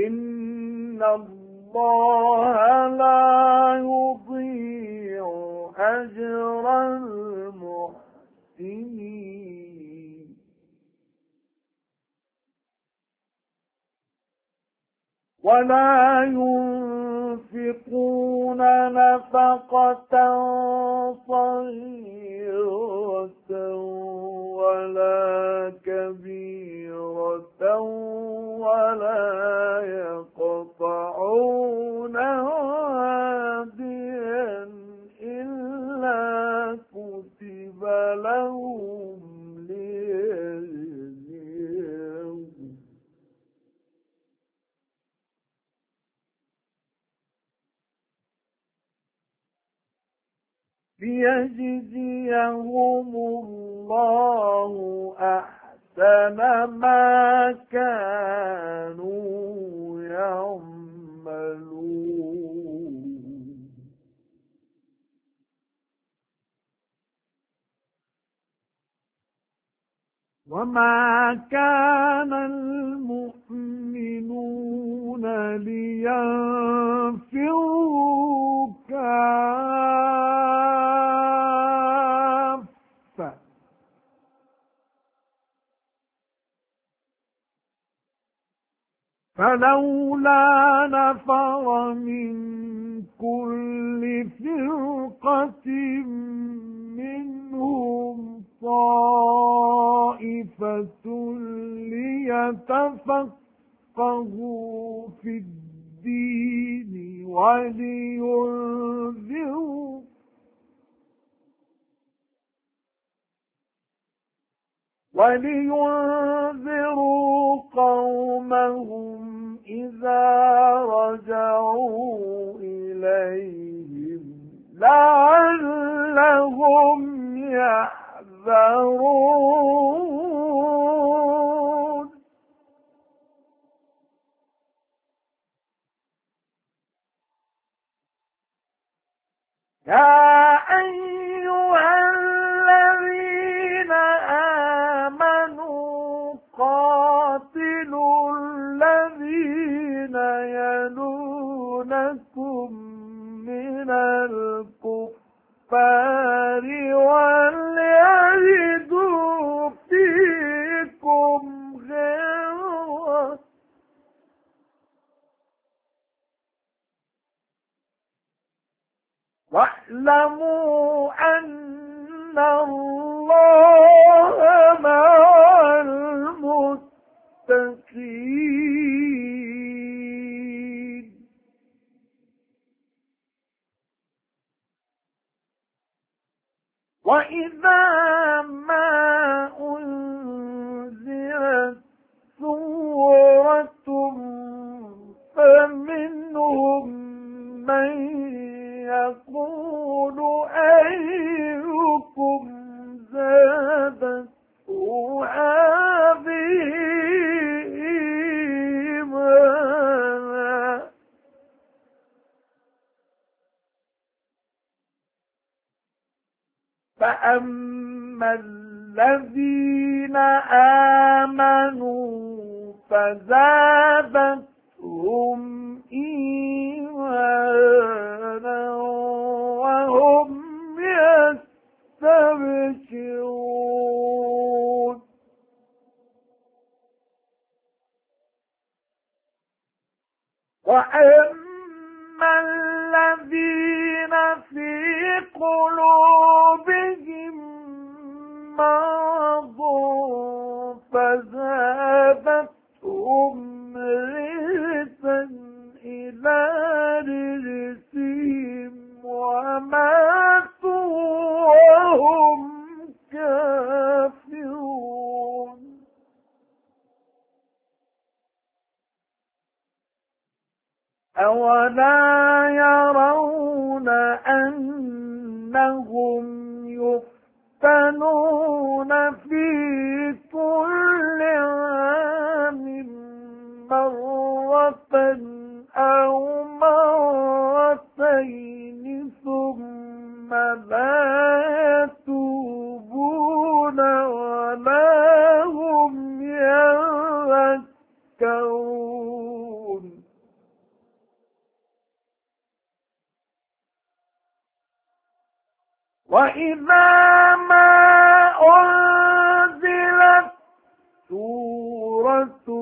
إن الله لا يضيع أجر المحسنين ولا ينفقون نفقة صغيرة ولا كبيرة ولا يقطعون واديا إلا كتب لهم ليجزيهم الله أحسن ما كانوا يعملون وما كان المؤمنون لينفروا كافة فلولا نفر من كل فرقة منهم طائفة ليتفقهوا في الدين ولينذروا قومهم إذا رجعوا إليهم لعلهم يحذرون يا أيها الذين آمنوا قاتلوا الذين يلونكم من الكفار وليجدوا فيكم غلظة واعلموا أن الله مع المتقين وإذا ما أنزلت سورة فمنهم من يقول أيكم زادته هذه إيمانا فأما الذين آمنوا فزادتهم إيمانا وهم يستبشرون وأما الذين في قلوبهم مرض فزادتهم رجسا إلى رجسهم وماتوا وهم كافرون أولا يرون أنهم يفتنون في كل عام مرة أو مرتين ثم لا يتوبون ولا هم يذكرون وإذا ما أنزلت سورة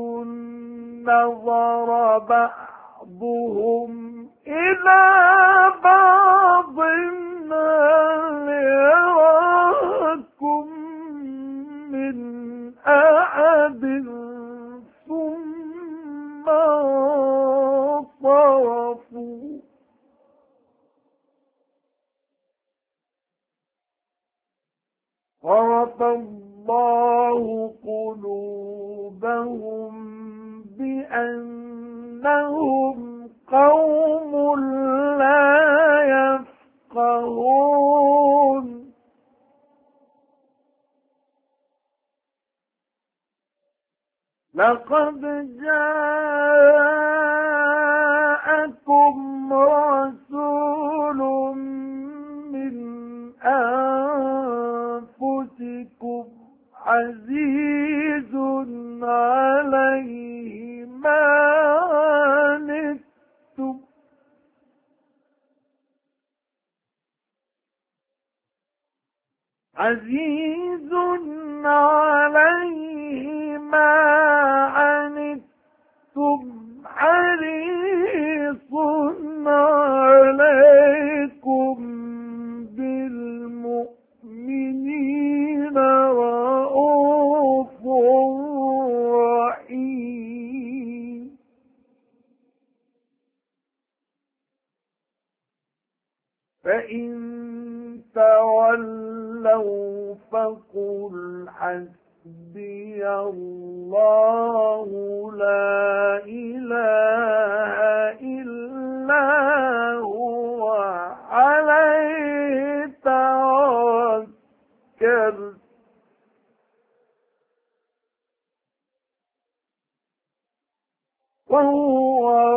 نظر بعضهم إلى بعض هل يراكم من أحد ثم انصرفوا صرف الله قلوبهم بأنهم قوم لا يفقهون لقد جاءكم رسول من أنفسكم عزيز عليه ما عنتم عزيز عليه ما عنتم حريص عليكم بالمؤمنين رؤوف رحيم فإن تولوا فقل حسبي الله لا إله إلا هو عليه توكلت وهو